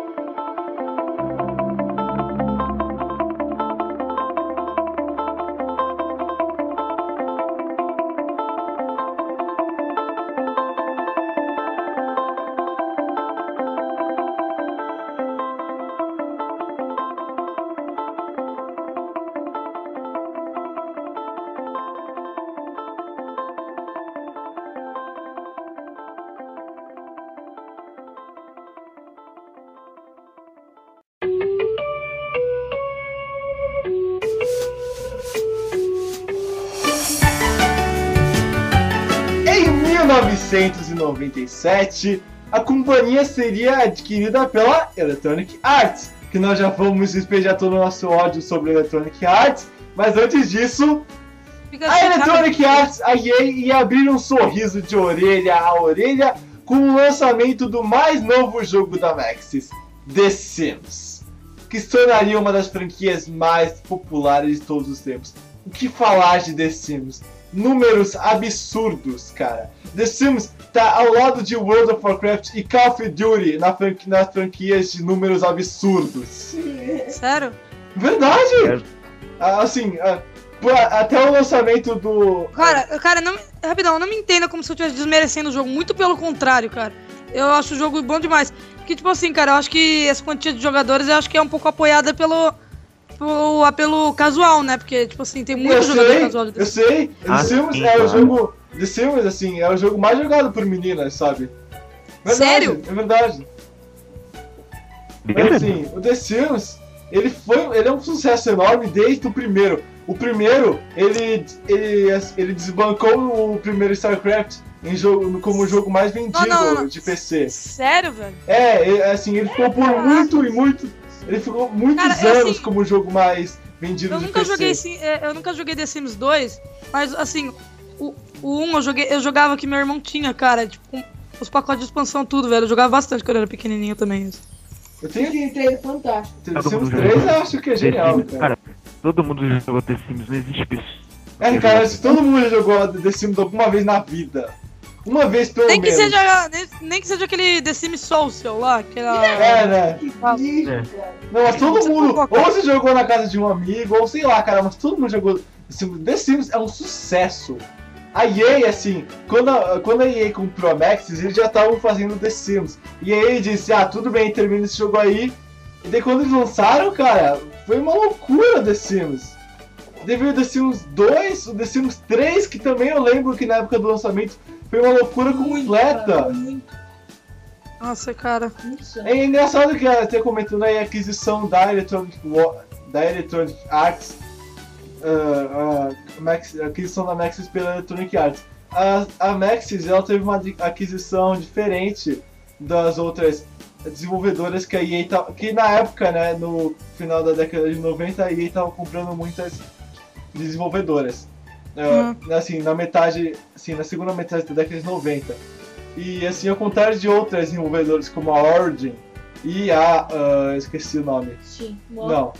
[SPEAKER 2] Em mil novecentos e noventa e sete, a companhia seria adquirida pela Electronic Arts, que nós já vamos despejar todo o nosso ódio sobre Electronic Arts, mas antes disso,
[SPEAKER 4] Fica
[SPEAKER 2] a
[SPEAKER 4] assim,
[SPEAKER 2] Electronic
[SPEAKER 4] cara,
[SPEAKER 2] Arts, a E A, ia abrir um sorriso de orelha a orelha com o lançamento do mais novo jogo da Maxis, The Sims, que se tornaria uma das franquias mais populares de todos os tempos. O que falar de The Sims? Números absurdos, cara. The Sims tá ao lado de World of Warcraft e Call of Duty na franqui- nas franquias de números absurdos.
[SPEAKER 4] Sério?
[SPEAKER 2] Verdade!
[SPEAKER 5] É.
[SPEAKER 2] Ah, Assim, ah, pô, até o lançamento do...
[SPEAKER 4] Cara, cara, não, me- rapidão, não me entenda como se eu estivesse desmerecendo o jogo. Muito pelo contrário, cara. Eu acho o jogo bom demais. Porque, tipo assim, cara, eu acho que essa quantia de jogadores, eu acho que é um pouco apoiada pelo, pelo apelo casual, né? Porque, tipo assim, tem muito
[SPEAKER 2] eu
[SPEAKER 4] jogador
[SPEAKER 2] sei,
[SPEAKER 4] casual de
[SPEAKER 2] eu sei. The
[SPEAKER 5] Ah,
[SPEAKER 2] Sims
[SPEAKER 5] sim,
[SPEAKER 2] é o
[SPEAKER 5] claro.
[SPEAKER 2] jogo... The Sims, assim, é o jogo mais jogado por meninas, sabe? Verdade,
[SPEAKER 4] Sério?
[SPEAKER 2] É verdade. Mas assim, o The Sims, ele foi, ele é um sucesso enorme desde o primeiro. O primeiro, ele, ele, ele desbancou o primeiro StarCraft em jogo, como o jogo mais vendido
[SPEAKER 4] Não, não, não.
[SPEAKER 2] de P C.
[SPEAKER 4] Sério, velho?
[SPEAKER 2] É, ele- assim, ele ficou por muito e muito, ele ficou muitos
[SPEAKER 4] Cara, é
[SPEAKER 2] anos
[SPEAKER 4] assim,
[SPEAKER 2] como o jogo mais vendido
[SPEAKER 4] Eu
[SPEAKER 2] de
[SPEAKER 4] nunca
[SPEAKER 2] P C.
[SPEAKER 4] joguei sim, é, eu nunca joguei The Sims dois, mas assim, o, o um eu joguei, eu jogava que meu irmão tinha, cara, tipo, com os pacotes de expansão tudo, velho. Eu jogava bastante quando eu era pequenininho também. Isso.
[SPEAKER 2] Eu tenho
[SPEAKER 6] Esse trailer é fantástico.
[SPEAKER 2] The
[SPEAKER 5] Todo
[SPEAKER 2] Sims
[SPEAKER 5] mundo
[SPEAKER 2] três,
[SPEAKER 5] jogou.
[SPEAKER 2] eu acho que é
[SPEAKER 5] The
[SPEAKER 2] genial,
[SPEAKER 5] Sims,
[SPEAKER 2] cara.
[SPEAKER 5] cara, todo mundo jogou The Sims, não existe pessoa.
[SPEAKER 2] É, cara, se todo mundo já jogou The Sims alguma vez na vida. Uma vez pelo
[SPEAKER 4] Nem que,
[SPEAKER 2] menos.
[SPEAKER 4] seja, nem, nem que seja aquele The Sims Social lá, que era...
[SPEAKER 2] É, né?
[SPEAKER 6] Que
[SPEAKER 4] Ah,
[SPEAKER 6] lixo,
[SPEAKER 5] é.
[SPEAKER 6] cara.
[SPEAKER 2] Não, mas todo
[SPEAKER 4] Você
[SPEAKER 2] mundo,
[SPEAKER 4] convoca.
[SPEAKER 2] ou você jogou na casa de um amigo, ou sei lá, cara, mas todo mundo jogou The Sims. The Sims é um sucesso. A E A, assim, quando a, quando a E A comprou a Maxis, eles já estavam fazendo The Sims. E a E A disse, ah, tudo bem, termina esse jogo aí. E daí quando eles lançaram, cara, foi uma loucura The Sims. Devido ao The Sims dois, o The Sims três, que também eu lembro que na época do lançamento foi uma loucura completa.
[SPEAKER 6] Cara, muito,
[SPEAKER 4] Nossa, cara.
[SPEAKER 6] muito sério.
[SPEAKER 2] É engraçado que até comentando aí a aquisição da Electronic, Wa- da Electronic Arts, uh, uh, Max, a aquisição da Maxis pela Electronic Arts. A, a Maxis ela teve uma di- aquisição diferente das outras desenvolvedoras que a E A tava, que na época, né, no final da década de noventa, a E A estava comprando muitas desenvolvedoras. Uh, assim, na metade, assim, na segunda metade da década de noventa. E assim, ao contrário de outras desenvolvedoras como a Origin e a... Uh, esqueci o nome.
[SPEAKER 6] Sim,
[SPEAKER 2] Não.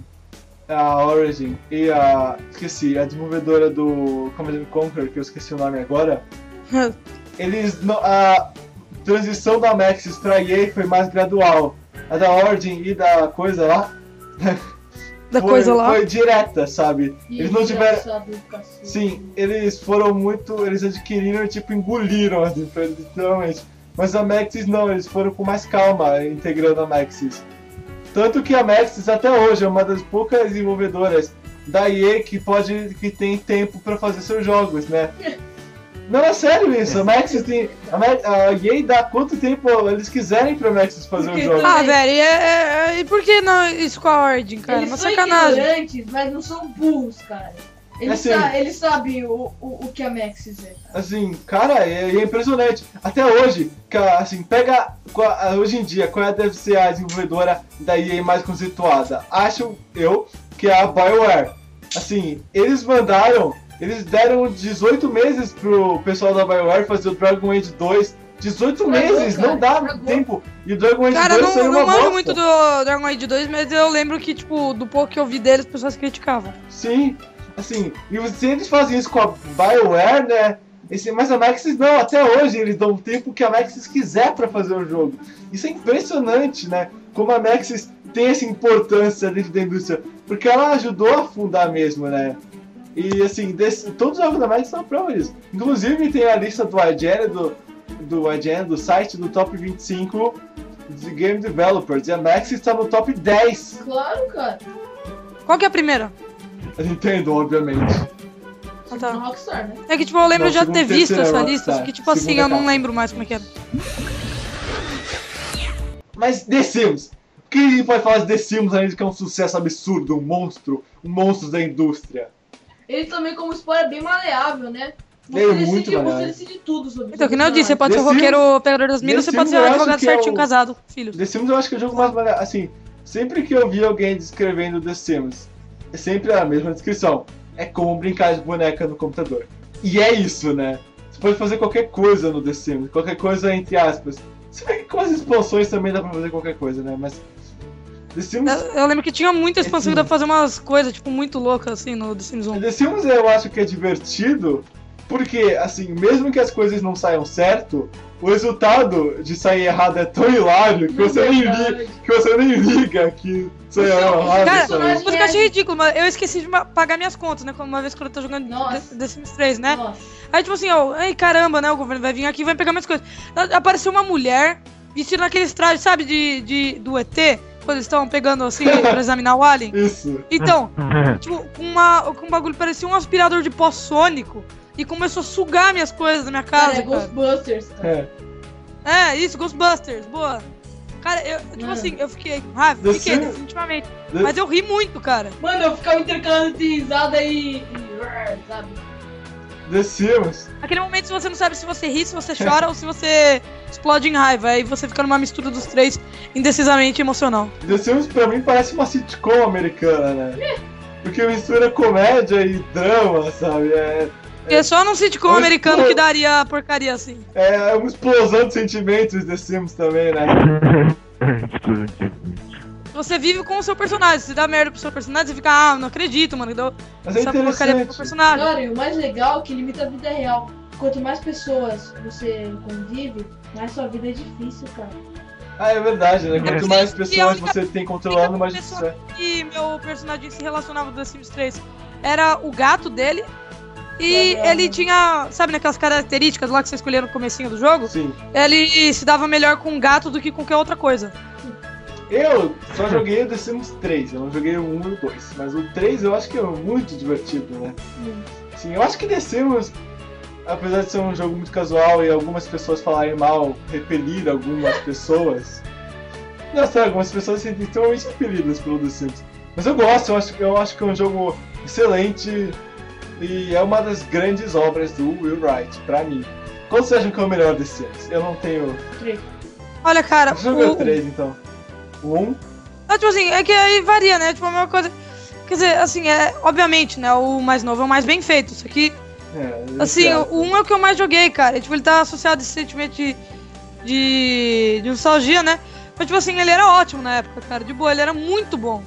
[SPEAKER 2] A Origin e a... Esqueci, a desenvolvedora do Command and Conquer, que eu esqueci o nome agora. Eles... não- A transição da Maxis pra E A foi mais gradual. A da Origin e da coisa lá...
[SPEAKER 4] Da
[SPEAKER 2] foi,
[SPEAKER 4] coisa lá.
[SPEAKER 2] Foi direta, sabe?
[SPEAKER 6] E
[SPEAKER 2] Eles não tiveram...
[SPEAKER 6] engraçado, cacete.
[SPEAKER 2] Sim, eles foram muito. Eles adquiriram e tipo engoliram as empresas, literalmente. Mas a Maxis não, eles foram com mais calma integrando a Maxis. Tanto que a Maxis até hoje é uma das poucas desenvolvedoras da E A que pode. Que tem tempo pra fazer seus jogos, né? Não, é sério isso, a Maxis tem. A, Ma- a E A dá quanto tempo eles quiserem pra Maxis fazer o
[SPEAKER 6] Porque
[SPEAKER 2] jogo.
[SPEAKER 4] Ah, velho, e, é- é- e por que não isso com a Origin, cara?
[SPEAKER 6] Eles
[SPEAKER 4] Uma
[SPEAKER 6] são
[SPEAKER 4] sacanagem.
[SPEAKER 6] ignorantes, mas não são burros, cara. Eles,
[SPEAKER 2] Assim-
[SPEAKER 6] sa- eles sabem o, o, o que a Maxis é.
[SPEAKER 2] Assim, cara, é, é impressionante. Até hoje, ca- assim, pega qual- a- hoje em dia, qual é deve ser a desenvolvedora da E A mais conceituada? Acho eu que é a BioWare. Assim, eles mandaram, eles deram dezoito meses pro pessoal da BioWare fazer o Dragon Age dois. dezoito
[SPEAKER 6] Estragou,
[SPEAKER 2] meses,
[SPEAKER 6] cara,
[SPEAKER 2] não dá
[SPEAKER 6] estragou.
[SPEAKER 2] tempo. E o Dragon Age
[SPEAKER 4] Cara,
[SPEAKER 2] dois
[SPEAKER 4] não,
[SPEAKER 2] saiu
[SPEAKER 4] não
[SPEAKER 2] uma
[SPEAKER 4] manjo
[SPEAKER 2] bosta.
[SPEAKER 4] muito do Dragon Age dois, mas eu lembro que, tipo, do pouco que eu vi deles, as pessoas criticavam.
[SPEAKER 2] Sim, assim, e se eles fazem isso com a BioWare, né? Esse, mas a Maxis não, até hoje eles dão o tempo que a Maxis quiser pra fazer o jogo. Isso é impressionante, né? Como a Maxis tem essa importância dentro da indústria, porque ela ajudou a fundar mesmo, né? E assim, desse, todos os jogos da Maxis são prova disso. Inclusive tem a lista do I G N, do, do I G N, do site do top vinte e cinco de Game Developers, e a Maxis está no top dez.
[SPEAKER 6] Claro, cara.
[SPEAKER 4] Qual que é a primeira?
[SPEAKER 2] A Nintendo, obviamente.
[SPEAKER 4] Ah, tá.
[SPEAKER 6] Na Rockstar, né?
[SPEAKER 4] É que, tipo, eu lembro
[SPEAKER 2] Não,
[SPEAKER 4] de já
[SPEAKER 2] segunda
[SPEAKER 4] ter
[SPEAKER 2] e
[SPEAKER 4] visto
[SPEAKER 2] terceira
[SPEAKER 4] essa
[SPEAKER 2] é
[SPEAKER 4] lista,
[SPEAKER 2] Rockstar.
[SPEAKER 4] só que, tipo assim,
[SPEAKER 2] Segunda
[SPEAKER 4] eu não
[SPEAKER 2] capa.
[SPEAKER 4] lembro mais como é que era.
[SPEAKER 2] Mas The Sims. O que a gente pode falar de The Sims além de que é um sucesso absurdo, um monstro, um monstro da indústria?
[SPEAKER 6] Ele também, como spoiler, é bem maleável, né?
[SPEAKER 2] Ele é
[SPEAKER 6] Você
[SPEAKER 2] muito
[SPEAKER 6] decide, você
[SPEAKER 2] maleável.
[SPEAKER 6] decide tudo sobre
[SPEAKER 4] Então, que nem eu disse, você pode
[SPEAKER 2] The
[SPEAKER 4] ser roqueiro pegador das minas,
[SPEAKER 2] The
[SPEAKER 4] você pode ser
[SPEAKER 2] Sims eu acho
[SPEAKER 4] advogado
[SPEAKER 2] que é
[SPEAKER 4] certinho,
[SPEAKER 2] o-
[SPEAKER 4] casado, filhos.
[SPEAKER 2] The Sims eu acho que é o jogo mais barato. Assim, sempre que eu vi alguém descrevendo The Sims, é sempre a mesma descrição. É como brincar de boneca no computador. E é isso, né? Você pode fazer qualquer coisa no The Sims, qualquer coisa entre aspas. Se bem que com as expansões também dá pra fazer qualquer coisa, né? Mas The Sims,
[SPEAKER 4] Eu, eu lembro que tinha muita expansão que
[SPEAKER 2] Sim.
[SPEAKER 4] dá pra fazer umas coisas, tipo, muito loucas, assim, no The Sims um.
[SPEAKER 2] The Sims eu acho que é divertido, porque, assim, mesmo que as coisas não saiam certo, o resultado de sair errado é tão hilário que você nem, li, que você nem liga que saiu errado.
[SPEAKER 4] Cara,
[SPEAKER 2] sabe?
[SPEAKER 6] mas-
[SPEAKER 4] uma coisa que eu achei ridículo, mas eu esqueci de ma- pagar minhas contas, né? Como uma vez que eu tô jogando
[SPEAKER 6] Nossa.
[SPEAKER 4] The, The Sims três, né?
[SPEAKER 6] Nossa.
[SPEAKER 4] Aí, tipo assim, ó, ei, caramba, né? O governo vai vir aqui e vai pegar minhas coisas. Apareceu uma mulher vestida naqueles trajes, sabe, de, de, do E T, quando eles estão pegando, assim, pra examinar o alien.
[SPEAKER 2] Isso.
[SPEAKER 4] Então, tipo, com, uma, com um bagulho parecia um aspirador de pó sônico e começou a sugar minhas coisas da minha
[SPEAKER 6] Cara,
[SPEAKER 4] casa,
[SPEAKER 6] é
[SPEAKER 4] cara.
[SPEAKER 6] Ghostbusters, cara.
[SPEAKER 2] É.
[SPEAKER 4] É, isso, Ghostbusters, boa. Cara, eu, tipo
[SPEAKER 6] Mano.
[SPEAKER 4] assim, eu fiquei com raiva,
[SPEAKER 2] The
[SPEAKER 4] fiquei,
[SPEAKER 2] Sims-
[SPEAKER 4] definitivamente.
[SPEAKER 2] The-
[SPEAKER 4] Mas eu ri muito, cara.
[SPEAKER 6] Mano, eu ficava intercalando de risada e... e... sabe?
[SPEAKER 2] The Sims.
[SPEAKER 4] Aquele momento se você não sabe se você ri, se você chora ou se você explode em raiva. Aí você fica numa mistura dos três indecisamente emocional.
[SPEAKER 2] The Sims pra mim parece uma sitcom americana, né? Porque mistura comédia e drama, sabe? É,
[SPEAKER 4] É só num sitcom
[SPEAKER 2] Mas,
[SPEAKER 4] americano
[SPEAKER 2] pô-
[SPEAKER 4] que daria porcaria assim.
[SPEAKER 2] é uma explosão de sentimentos The Sims também, né?
[SPEAKER 4] Você vive com o seu personagem, se dá merda pro seu personagem, você fica, ah, não acredito, mano, deu
[SPEAKER 2] Mas é
[SPEAKER 4] essa porcaria pro meu
[SPEAKER 2] interessante.
[SPEAKER 4] personagem.
[SPEAKER 6] Cara, e o mais legal é que limita a vida real. Quanto mais pessoas você convive, mais sua vida é difícil, cara.
[SPEAKER 2] Ah, é verdade, né? Quanto
[SPEAKER 4] Sim,
[SPEAKER 2] mais
[SPEAKER 4] sim,
[SPEAKER 2] pessoas
[SPEAKER 4] a única-
[SPEAKER 2] você tem controlando, mais difícil é.
[SPEAKER 4] E meu personagem se relacionava com The Sims três era o gato dele E
[SPEAKER 6] Legal.
[SPEAKER 4] ele tinha, sabe, naquelas características lá que você escolheu no comecinho do jogo?
[SPEAKER 2] Sim.
[SPEAKER 4] Ele se dava melhor com gato do que com qualquer outra coisa.
[SPEAKER 2] Eu só joguei o The Sims três, eu não joguei o um e o dois. Mas o três eu acho que é muito divertido, né? Sim, eu acho que The Sims, apesar de ser um jogo muito casual e algumas pessoas falarem mal, repelir algumas pessoas. Não sei, algumas pessoas se sentem extremamente repelidas pelo The Sims. Mas eu gosto, eu acho, eu acho que é um jogo excelente e é uma das grandes obras do Will Wright, pra mim. Qual você acha que é o melhor The Sims? Eu não tenho...
[SPEAKER 6] Três.
[SPEAKER 4] Olha, cara,
[SPEAKER 2] Deixa eu ver
[SPEAKER 4] o...
[SPEAKER 2] o três então. O um?
[SPEAKER 4] Ah, tipo assim, é que aí varia, né? Tipo, a mesma coisa... Quer dizer, assim, é... Obviamente, né? O mais novo é o mais bem feito. Isso aqui...
[SPEAKER 2] É,
[SPEAKER 4] Assim,
[SPEAKER 2] certo.
[SPEAKER 4] o um é o que eu mais joguei, cara. E, tipo, ele tá associado a esse sentimento de... De... de nostalgia, né? Mas, tipo assim, ele era ótimo na época, cara. De boa, ele era muito bom.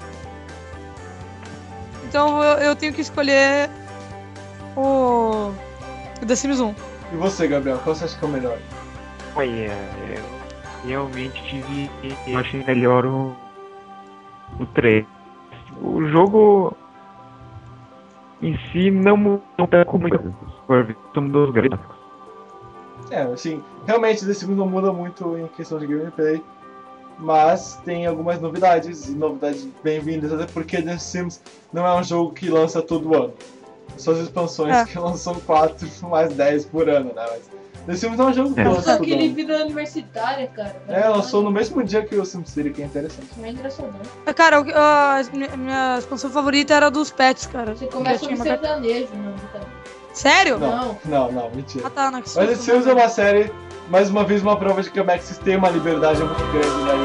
[SPEAKER 4] Então, eu, eu tenho que escolher... O... O The Sims um.
[SPEAKER 2] E você, Gabriel, qual você acha que é o melhor?
[SPEAKER 5] Olha, eu realmente tive. Eu achei melhor o. O três. O jogo em si não mudou com muita coisa. Só mudou os gráficos.
[SPEAKER 2] É, assim, realmente The Sims não muda muito em questão de gameplay, mas tem algumas novidades, e novidades bem-vindas, até porque The Sims não é um jogo que lança todo ano. São as expansões
[SPEAKER 4] É.
[SPEAKER 2] que lançam quatro mais dez por ano, né? Mas The Sims não é um jogo que
[SPEAKER 5] É.
[SPEAKER 2] lança
[SPEAKER 6] Só
[SPEAKER 2] todo
[SPEAKER 6] que ele
[SPEAKER 2] ano.
[SPEAKER 6] vira universitária, cara.
[SPEAKER 2] É, lançou no mesmo dia que o SimCity, que é interessante.
[SPEAKER 6] Não é engraçadão.
[SPEAKER 4] Cara, o- a minha, minha expansão favorita era a dos pets, cara.
[SPEAKER 6] Você
[SPEAKER 4] Eu
[SPEAKER 6] começa
[SPEAKER 4] tinha
[SPEAKER 6] com
[SPEAKER 4] uma
[SPEAKER 6] um
[SPEAKER 4] carta-
[SPEAKER 6] sertanejo, mano, cara.
[SPEAKER 4] Sério?
[SPEAKER 2] Não, não, não, mentira.
[SPEAKER 4] Ah, tá, não, que
[SPEAKER 2] Mas
[SPEAKER 4] susto,
[SPEAKER 2] The Sims é
[SPEAKER 4] mano.
[SPEAKER 2] uma série, mais uma vez, uma prova de que a Maxis tem uma liberdade muito grande, né?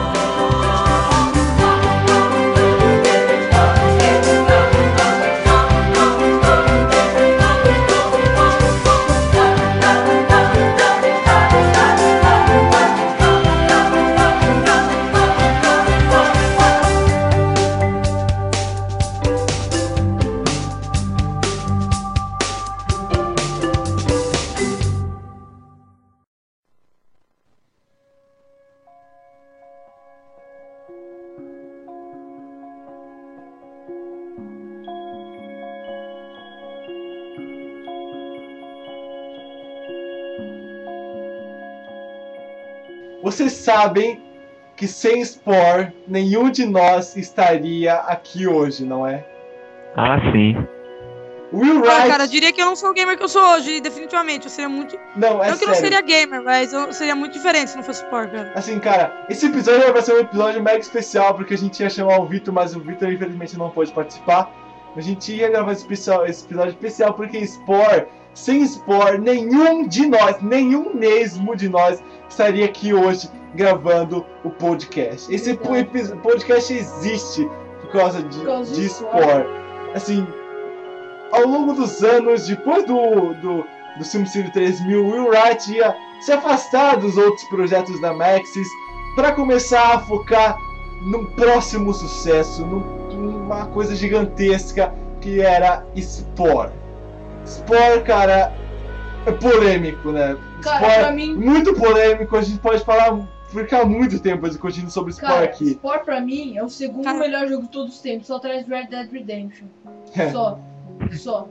[SPEAKER 2] Vocês sabem que sem Spore, nenhum de nós estaria aqui hoje, não é?
[SPEAKER 5] Ah, sim.
[SPEAKER 2] Will
[SPEAKER 4] Ah,
[SPEAKER 2] Wright...
[SPEAKER 4] cara, eu diria que eu não sou o gamer que eu sou hoje, definitivamente. Eu seria muito.
[SPEAKER 2] Não, é
[SPEAKER 4] não que eu não
[SPEAKER 2] sério.
[SPEAKER 4] seria gamer, mas eu seria muito diferente se não fosse Spore, cara.
[SPEAKER 2] Assim, cara, esse episódio vai ser um episódio mega especial, porque a gente ia chamar o Vitor, mas o Vitor infelizmente não pôde participar. A gente ia gravar esse, especial, esse episódio especial porque Spore, sem Spore, nenhum de nós, nenhum mesmo de nós estaria aqui hoje gravando o podcast. Esse po- epi- podcast existe por causa de,
[SPEAKER 6] Por causa
[SPEAKER 2] de
[SPEAKER 6] de
[SPEAKER 2] Spore. Assim, ao longo dos anos, depois do, do, do SimCity três mil, Will Wright ia se afastar dos outros projetos da Maxis para começar a focar num próximo sucesso, num, numa coisa gigantesca que era Spore. Spore, cara, é polêmico, né?
[SPEAKER 6] Cara,
[SPEAKER 2] Spore,
[SPEAKER 6] pra mim-
[SPEAKER 2] muito polêmico, a gente pode falar, ficar muito tempo discutindo sobre Spore
[SPEAKER 6] Cara,
[SPEAKER 2] aqui.
[SPEAKER 6] Spore pra mim é o segundo
[SPEAKER 4] Cara.
[SPEAKER 6] melhor jogo de todos os tempos, só atrás de Red Dead Redemption.
[SPEAKER 2] É.
[SPEAKER 6] Só. Só.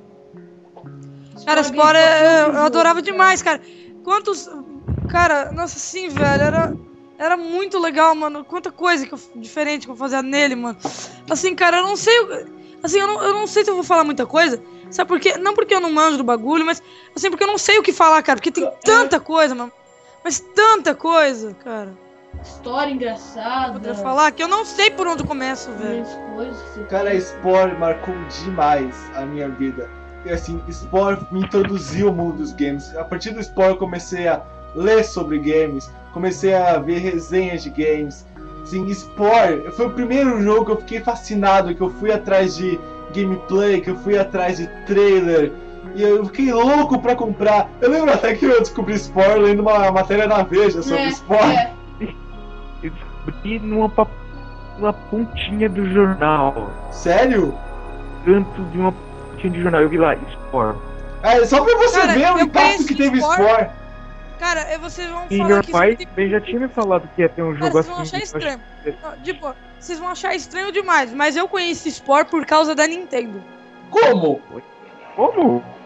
[SPEAKER 4] Cara,
[SPEAKER 6] Spore
[SPEAKER 4] Spore,
[SPEAKER 6] ganhou
[SPEAKER 4] eu,
[SPEAKER 6] todo
[SPEAKER 4] eu
[SPEAKER 6] o
[SPEAKER 4] adorava
[SPEAKER 6] jogo,
[SPEAKER 4] demais, cara. Quantos. Cara, nossa, sim, velho, era. Era muito legal, mano. Quanta coisa que eu, diferente que eu fazia nele, mano. Assim, cara, eu não sei. o- Assim, eu não, eu não sei se eu vou falar muita coisa. Sabe por quê? Não porque eu não manjo do bagulho, mas assim, porque eu não sei o que falar, cara. Porque tem tanta coisa, mano. Mas tanta coisa, cara.
[SPEAKER 6] História engraçada.
[SPEAKER 4] Poderia falar que eu não sei por onde eu começo, velho.
[SPEAKER 6] As coisas que você
[SPEAKER 2] Cara,
[SPEAKER 6] fez.
[SPEAKER 2] Spore marcou demais a minha vida. E assim, Spore me introduziu ao mundo dos games. A partir do Spore eu comecei a ler sobre games, comecei a ver resenhas de games. Assim, Spore foi o primeiro jogo que eu fiquei fascinado, que eu fui atrás de gameplay, que eu fui atrás de trailer. E eu fiquei louco pra comprar. Eu lembro até que eu descobri Spore lendo uma matéria na Veja sobre
[SPEAKER 6] É,
[SPEAKER 2] Spore.
[SPEAKER 6] é.
[SPEAKER 5] Eu descobri numa, pa- numa pontinha do jornal.
[SPEAKER 2] Sério?
[SPEAKER 5] Canto de uma pontinha de jornal. Eu vi lá, Spore.
[SPEAKER 2] É, só pra você
[SPEAKER 4] Cara,
[SPEAKER 2] ver o
[SPEAKER 4] eu
[SPEAKER 2] impacto
[SPEAKER 4] conheci
[SPEAKER 2] que teve
[SPEAKER 4] Spore.
[SPEAKER 2] Spore.
[SPEAKER 4] Cara, é, vocês vão
[SPEAKER 5] E
[SPEAKER 4] falar
[SPEAKER 5] meu
[SPEAKER 4] que
[SPEAKER 5] pai
[SPEAKER 4] isso tem-
[SPEAKER 5] também já tinha me falado que ia ter um
[SPEAKER 4] Cara,
[SPEAKER 5] jogo
[SPEAKER 4] vocês
[SPEAKER 5] assim.
[SPEAKER 4] vão achar
[SPEAKER 5] eu
[SPEAKER 4] estranho.
[SPEAKER 5] acho-
[SPEAKER 4] Não, tipo, vocês vão achar estranho demais, mas eu conheci Spore por causa da Nintendo.
[SPEAKER 2] Como?
[SPEAKER 5] Como?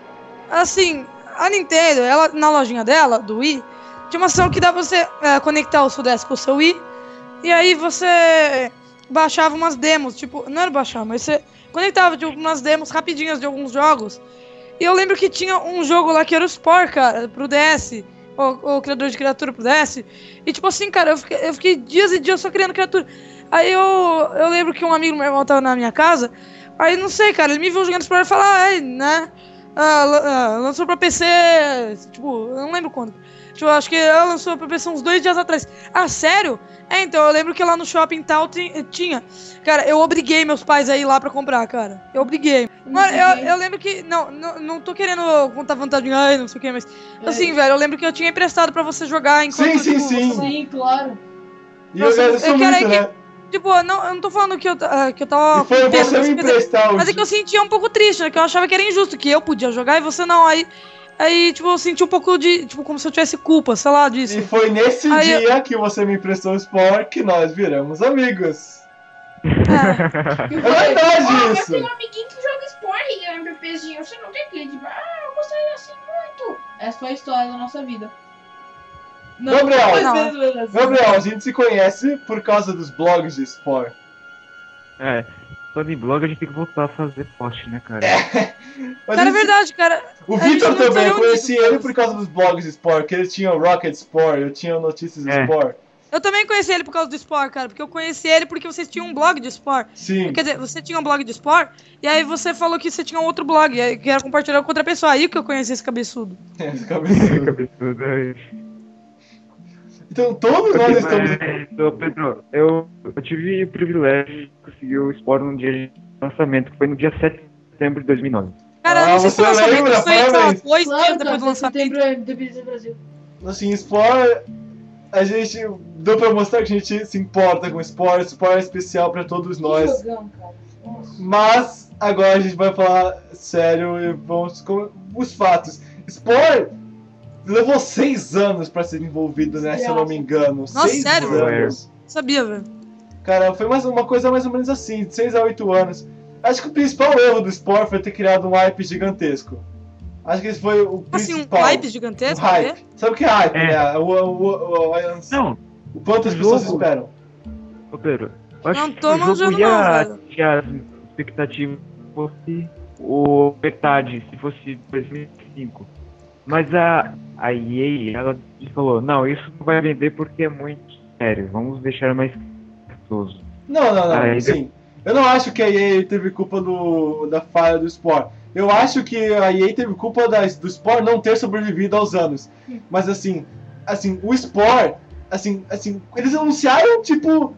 [SPEAKER 4] assim, a Nintendo, ela, na lojinha dela, do Wii, tinha uma opção que dá pra você é, conectar o seu desk com o seu Wii, e aí você baixava umas demos, tipo, não era baixar, mas você conectava tipo, umas demos rapidinhas de alguns jogos. E eu lembro que tinha um jogo lá que era o Spore, cara, pro D S, o, o criador de criatura pro D S. E tipo assim, cara, eu fiquei, eu fiquei dias e dias só criando criatura. Aí eu, eu lembro que um amigo meu irmão tava na minha casa, aí não sei, cara, ele me viu jogando Spore e falou, ah, né, ah, ah, lançou pra P C, tipo, eu não lembro quando. Tipo, acho que ela lançou pra P C uns dois dias atrás. Ah, sério? É, então, eu lembro que lá no shopping tal tinha. Cara, eu obriguei meus pais a ir lá pra comprar, cara. Eu obriguei. Mano, eu, eu lembro que... Não, não, não tô querendo contar vantagem, ai, não sei o que, mas... É. Assim, velho, eu lembro que eu tinha emprestado pra você jogar enquanto...
[SPEAKER 2] Sim, sim,
[SPEAKER 4] tipo,
[SPEAKER 2] sim.
[SPEAKER 6] Sim, sim, claro.
[SPEAKER 2] E eu agradeço muito,
[SPEAKER 4] né?
[SPEAKER 2] né?
[SPEAKER 4] Que, tipo, não, eu não tô falando que eu, uh, que eu tava...
[SPEAKER 2] E foi
[SPEAKER 4] pena,
[SPEAKER 2] você me emprestar
[SPEAKER 4] mas é que eu sentia um pouco triste, né? Que eu achava que era injusto, que eu podia jogar e você não, aí... Aí, tipo, eu senti um pouco de... Tipo, como se eu tivesse culpa, sei lá, disso.
[SPEAKER 2] E foi nesse
[SPEAKER 4] aí
[SPEAKER 2] dia
[SPEAKER 4] eu...
[SPEAKER 2] que você me emprestou o Spore que nós viramos amigos.
[SPEAKER 4] É,
[SPEAKER 2] é verdade
[SPEAKER 6] oh,
[SPEAKER 2] isso.
[SPEAKER 6] Eu tenho um amiguinho que joga Spore e é um RPGzinho. Você não tem que tipo, ah, eu gostaria assim muito. Essa foi a história da nossa vida.
[SPEAKER 2] Não, Gabriel,
[SPEAKER 6] não.
[SPEAKER 2] Gabriel, a gente se conhece por causa dos blogs de Spore.
[SPEAKER 5] É, falando em blog, a gente tem que voltar a fazer post, né, cara?
[SPEAKER 2] É. Mas
[SPEAKER 4] cara, é
[SPEAKER 2] gente...
[SPEAKER 4] verdade, cara.
[SPEAKER 2] O Victor também, eu conheci
[SPEAKER 4] disso,
[SPEAKER 2] ele por causa dos blogs de Spore, que ele tinha o Rocket Spore, eu tinha o Notícias de
[SPEAKER 5] É.
[SPEAKER 2] Spore.
[SPEAKER 4] Eu também conheci ele por causa do Spore, cara, porque eu conheci ele porque vocês tinham um blog de Spore.
[SPEAKER 2] Sim.
[SPEAKER 4] Quer dizer, você tinha um blog de Spore, e aí você falou que você tinha um outro blog, que era compartilhar com outra pessoa. Aí que eu conheci esse cabeçudo.
[SPEAKER 2] É, esse cabeçudo.
[SPEAKER 5] Cabeçudo, é.
[SPEAKER 2] Então todos nós estamos...
[SPEAKER 5] Então, Pedro, eu, eu tive o privilégio de conseguir o Spore no dia de lançamento, que foi no dia sete de setembro de dois mil e nove.
[SPEAKER 4] Cara,
[SPEAKER 2] Ah,
[SPEAKER 4] não sei se
[SPEAKER 2] você
[SPEAKER 4] foi lançamento,
[SPEAKER 2] lembra?
[SPEAKER 4] foi sei lá,
[SPEAKER 2] Parabéns.
[SPEAKER 4] dois
[SPEAKER 6] Claro,
[SPEAKER 4] dias depois do
[SPEAKER 6] cara,
[SPEAKER 4] lançamento.
[SPEAKER 6] setembro é Independência do Brasil.
[SPEAKER 2] Assim, Spore... A gente deu pra mostrar que a gente se importa com Spore, Spore é especial pra todos nós.
[SPEAKER 6] Que jogão, cara. Nossa.
[SPEAKER 2] Mas agora a gente vai falar sério e vamos com os fatos. Spore levou seis anos pra ser envolvido, né? Se eu não me engano.
[SPEAKER 4] Nossa,
[SPEAKER 2] seis
[SPEAKER 4] sério?
[SPEAKER 2] anos.
[SPEAKER 4] Sabia, velho.
[SPEAKER 2] Cara, foi mais uma coisa mais ou menos assim, de seis a oito anos. Acho que o principal erro do Spore foi ter criado um hype gigantesco. Acho que esse foi o
[SPEAKER 4] Assim, um
[SPEAKER 2] principal.
[SPEAKER 4] hype gigantesco?
[SPEAKER 2] Um hype. Sabe o que é hype,
[SPEAKER 5] É.
[SPEAKER 2] né? O, o, o, o,
[SPEAKER 5] Não,
[SPEAKER 2] o quanto as
[SPEAKER 5] o
[SPEAKER 2] pessoas
[SPEAKER 5] jogo-
[SPEAKER 2] esperam.
[SPEAKER 5] ô Pedro, eu acho
[SPEAKER 4] Não
[SPEAKER 5] que
[SPEAKER 4] tô
[SPEAKER 5] o jogo
[SPEAKER 4] manjando
[SPEAKER 5] ia
[SPEAKER 4] não, velho.
[SPEAKER 5] atingir as expectativas se fosse o metade, se fosse dois mil e cinco. Mas a, a E A, ela falou, não, isso não vai vender porque é muito sério, vamos deixar mais gostoso.
[SPEAKER 2] Não, não, não,
[SPEAKER 5] Aí,
[SPEAKER 2] sim. Eu não acho que a E A teve culpa do, da falha do Spore. Eu acho que a E A teve culpa da, do Spore não ter sobrevivido aos anos. Mas assim, assim, o Spore, assim, assim, eles anunciaram tipo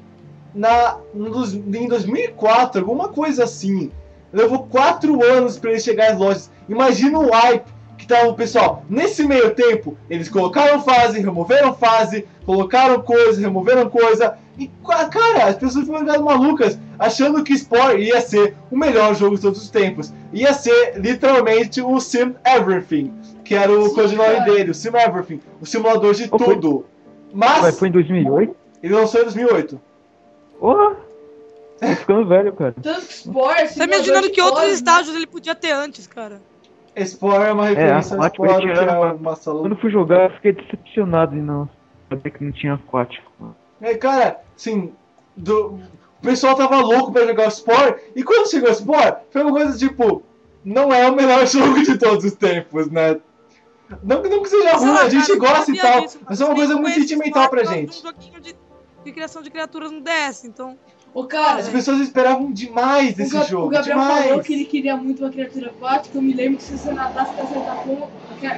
[SPEAKER 2] na no, dos- em dois mil e quatro, alguma coisa assim. Levou quatro anos pra ele chegar às lojas. Imagina o hype que tava o pessoal. Nesse meio tempo, eles colocaram fase, removeram fase, colocaram coisa, removeram coisa. E, cara, as pessoas foram ficando malucas, achando que Spore ia ser o melhor jogo de todos os tempos. Ia ser, literalmente, o Sim Everything, que era o
[SPEAKER 6] Sim,
[SPEAKER 2] codinome
[SPEAKER 6] cara.
[SPEAKER 2] dele, o Sim Everything, o simulador de
[SPEAKER 5] Oh, foi-
[SPEAKER 2] tudo.
[SPEAKER 5] Mas
[SPEAKER 2] Mas,
[SPEAKER 5] foi em dois mil e oito?
[SPEAKER 2] ele lançou em dois mil e oito.
[SPEAKER 5] Porra! Tô ficando velho, cara.
[SPEAKER 6] Tanto que Spore,
[SPEAKER 4] Você imaginando que outros estágios ele podia ter antes, cara.
[SPEAKER 2] Spore é uma referência
[SPEAKER 5] a
[SPEAKER 2] ao
[SPEAKER 5] Aquatic
[SPEAKER 2] Spore, que
[SPEAKER 5] era
[SPEAKER 2] é
[SPEAKER 5] uma-
[SPEAKER 2] uma sala.
[SPEAKER 5] Quando eu fui jogar, eu fiquei decepcionado em não saber que não tinha aquático.
[SPEAKER 2] É, cara, assim, do... o pessoal tava louco pra jogar o Spore, e quando chegou o Spore, foi uma coisa tipo, não é o melhor jogo de todos os tempos, né? Não, não que seja
[SPEAKER 4] Sei
[SPEAKER 2] ruim,
[SPEAKER 4] lá,
[SPEAKER 2] a gente
[SPEAKER 4] cara, eu
[SPEAKER 2] gosta e
[SPEAKER 4] sabia
[SPEAKER 2] tal,
[SPEAKER 4] disso,
[SPEAKER 2] mas é uma
[SPEAKER 4] eu
[SPEAKER 2] coisa
[SPEAKER 4] nem
[SPEAKER 2] muito
[SPEAKER 4] conheço
[SPEAKER 2] sentimental
[SPEAKER 4] Spore
[SPEAKER 2] pra
[SPEAKER 4] por causa
[SPEAKER 2] gente.
[SPEAKER 4] de um joguinho de, de criação de criaturas no D S, então...
[SPEAKER 6] Ô, cara,
[SPEAKER 2] As pessoas esperavam demais
[SPEAKER 6] o,
[SPEAKER 2] desse
[SPEAKER 6] Ga-
[SPEAKER 2] jogo,
[SPEAKER 6] o Gabriel
[SPEAKER 2] demais.
[SPEAKER 6] falou que ele queria muito uma criatura aquática. Eu me lembro que se você nadasse até certo ponto,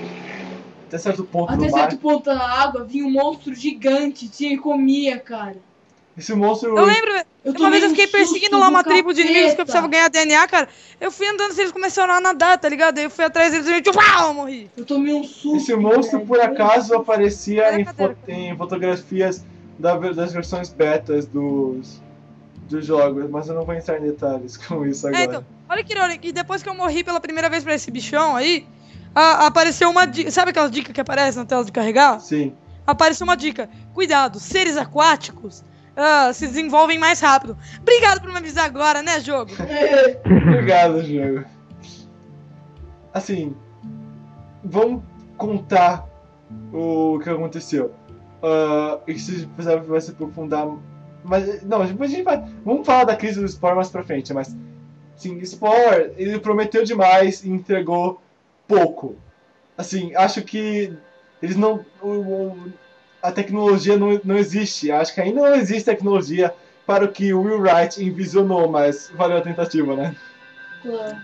[SPEAKER 2] Até certo ponto
[SPEAKER 6] até
[SPEAKER 2] no mar.
[SPEAKER 6] certo ponto na água, vinha um monstro gigante, tinha e comia, cara.
[SPEAKER 2] Esse monstro...
[SPEAKER 4] Eu lembro, velho.
[SPEAKER 6] Eu
[SPEAKER 4] Uma vez eu
[SPEAKER 6] tomei um
[SPEAKER 4] fiquei
[SPEAKER 6] susto
[SPEAKER 4] perseguindo lá
[SPEAKER 6] do
[SPEAKER 4] uma tribo de inimigos que eu
[SPEAKER 6] capeta.
[SPEAKER 4] precisava ganhar D N A, cara. Eu fui andando, se eles começaram a nadar, tá ligado? Aí eu fui atrás deles e eu, uau, eu morri.
[SPEAKER 6] Eu tomei um susto.
[SPEAKER 2] Esse monstro,
[SPEAKER 6] velho.
[SPEAKER 2] por acaso, aparecia
[SPEAKER 4] Cadê a
[SPEAKER 2] em,
[SPEAKER 4] cadeira?
[SPEAKER 2] fo- em fotografias da ver- das versões betas dos, dos jogos, mas eu não vou entrar em detalhes com isso agora.
[SPEAKER 4] É, então, olha que irônico. E depois que eu morri pela primeira vez pra esse bichão aí, a- apareceu uma dica. Sabe aquelas dicas que aparecem na tela de carregar?
[SPEAKER 2] Sim.
[SPEAKER 4] Apareceu uma dica. Cuidado, seres aquáticos ah, se desenvolvem mais rápido. Obrigado por me avisar agora, né, jogo?
[SPEAKER 2] Obrigado, jogo. Assim, vamos contar o que aconteceu. Uh, e se precisar vai se aprofundar. Mas, não, depois a gente vai. Vamos falar da crise do Spore mais pra frente, mas. Sim, Spore, ele prometeu demais e entregou pouco. Assim, acho que eles não. O, o, a tecnologia não, não existe. Acho que ainda não existe tecnologia para o que o Will Wright envisionou, mas valeu a tentativa, né?
[SPEAKER 6] Claro.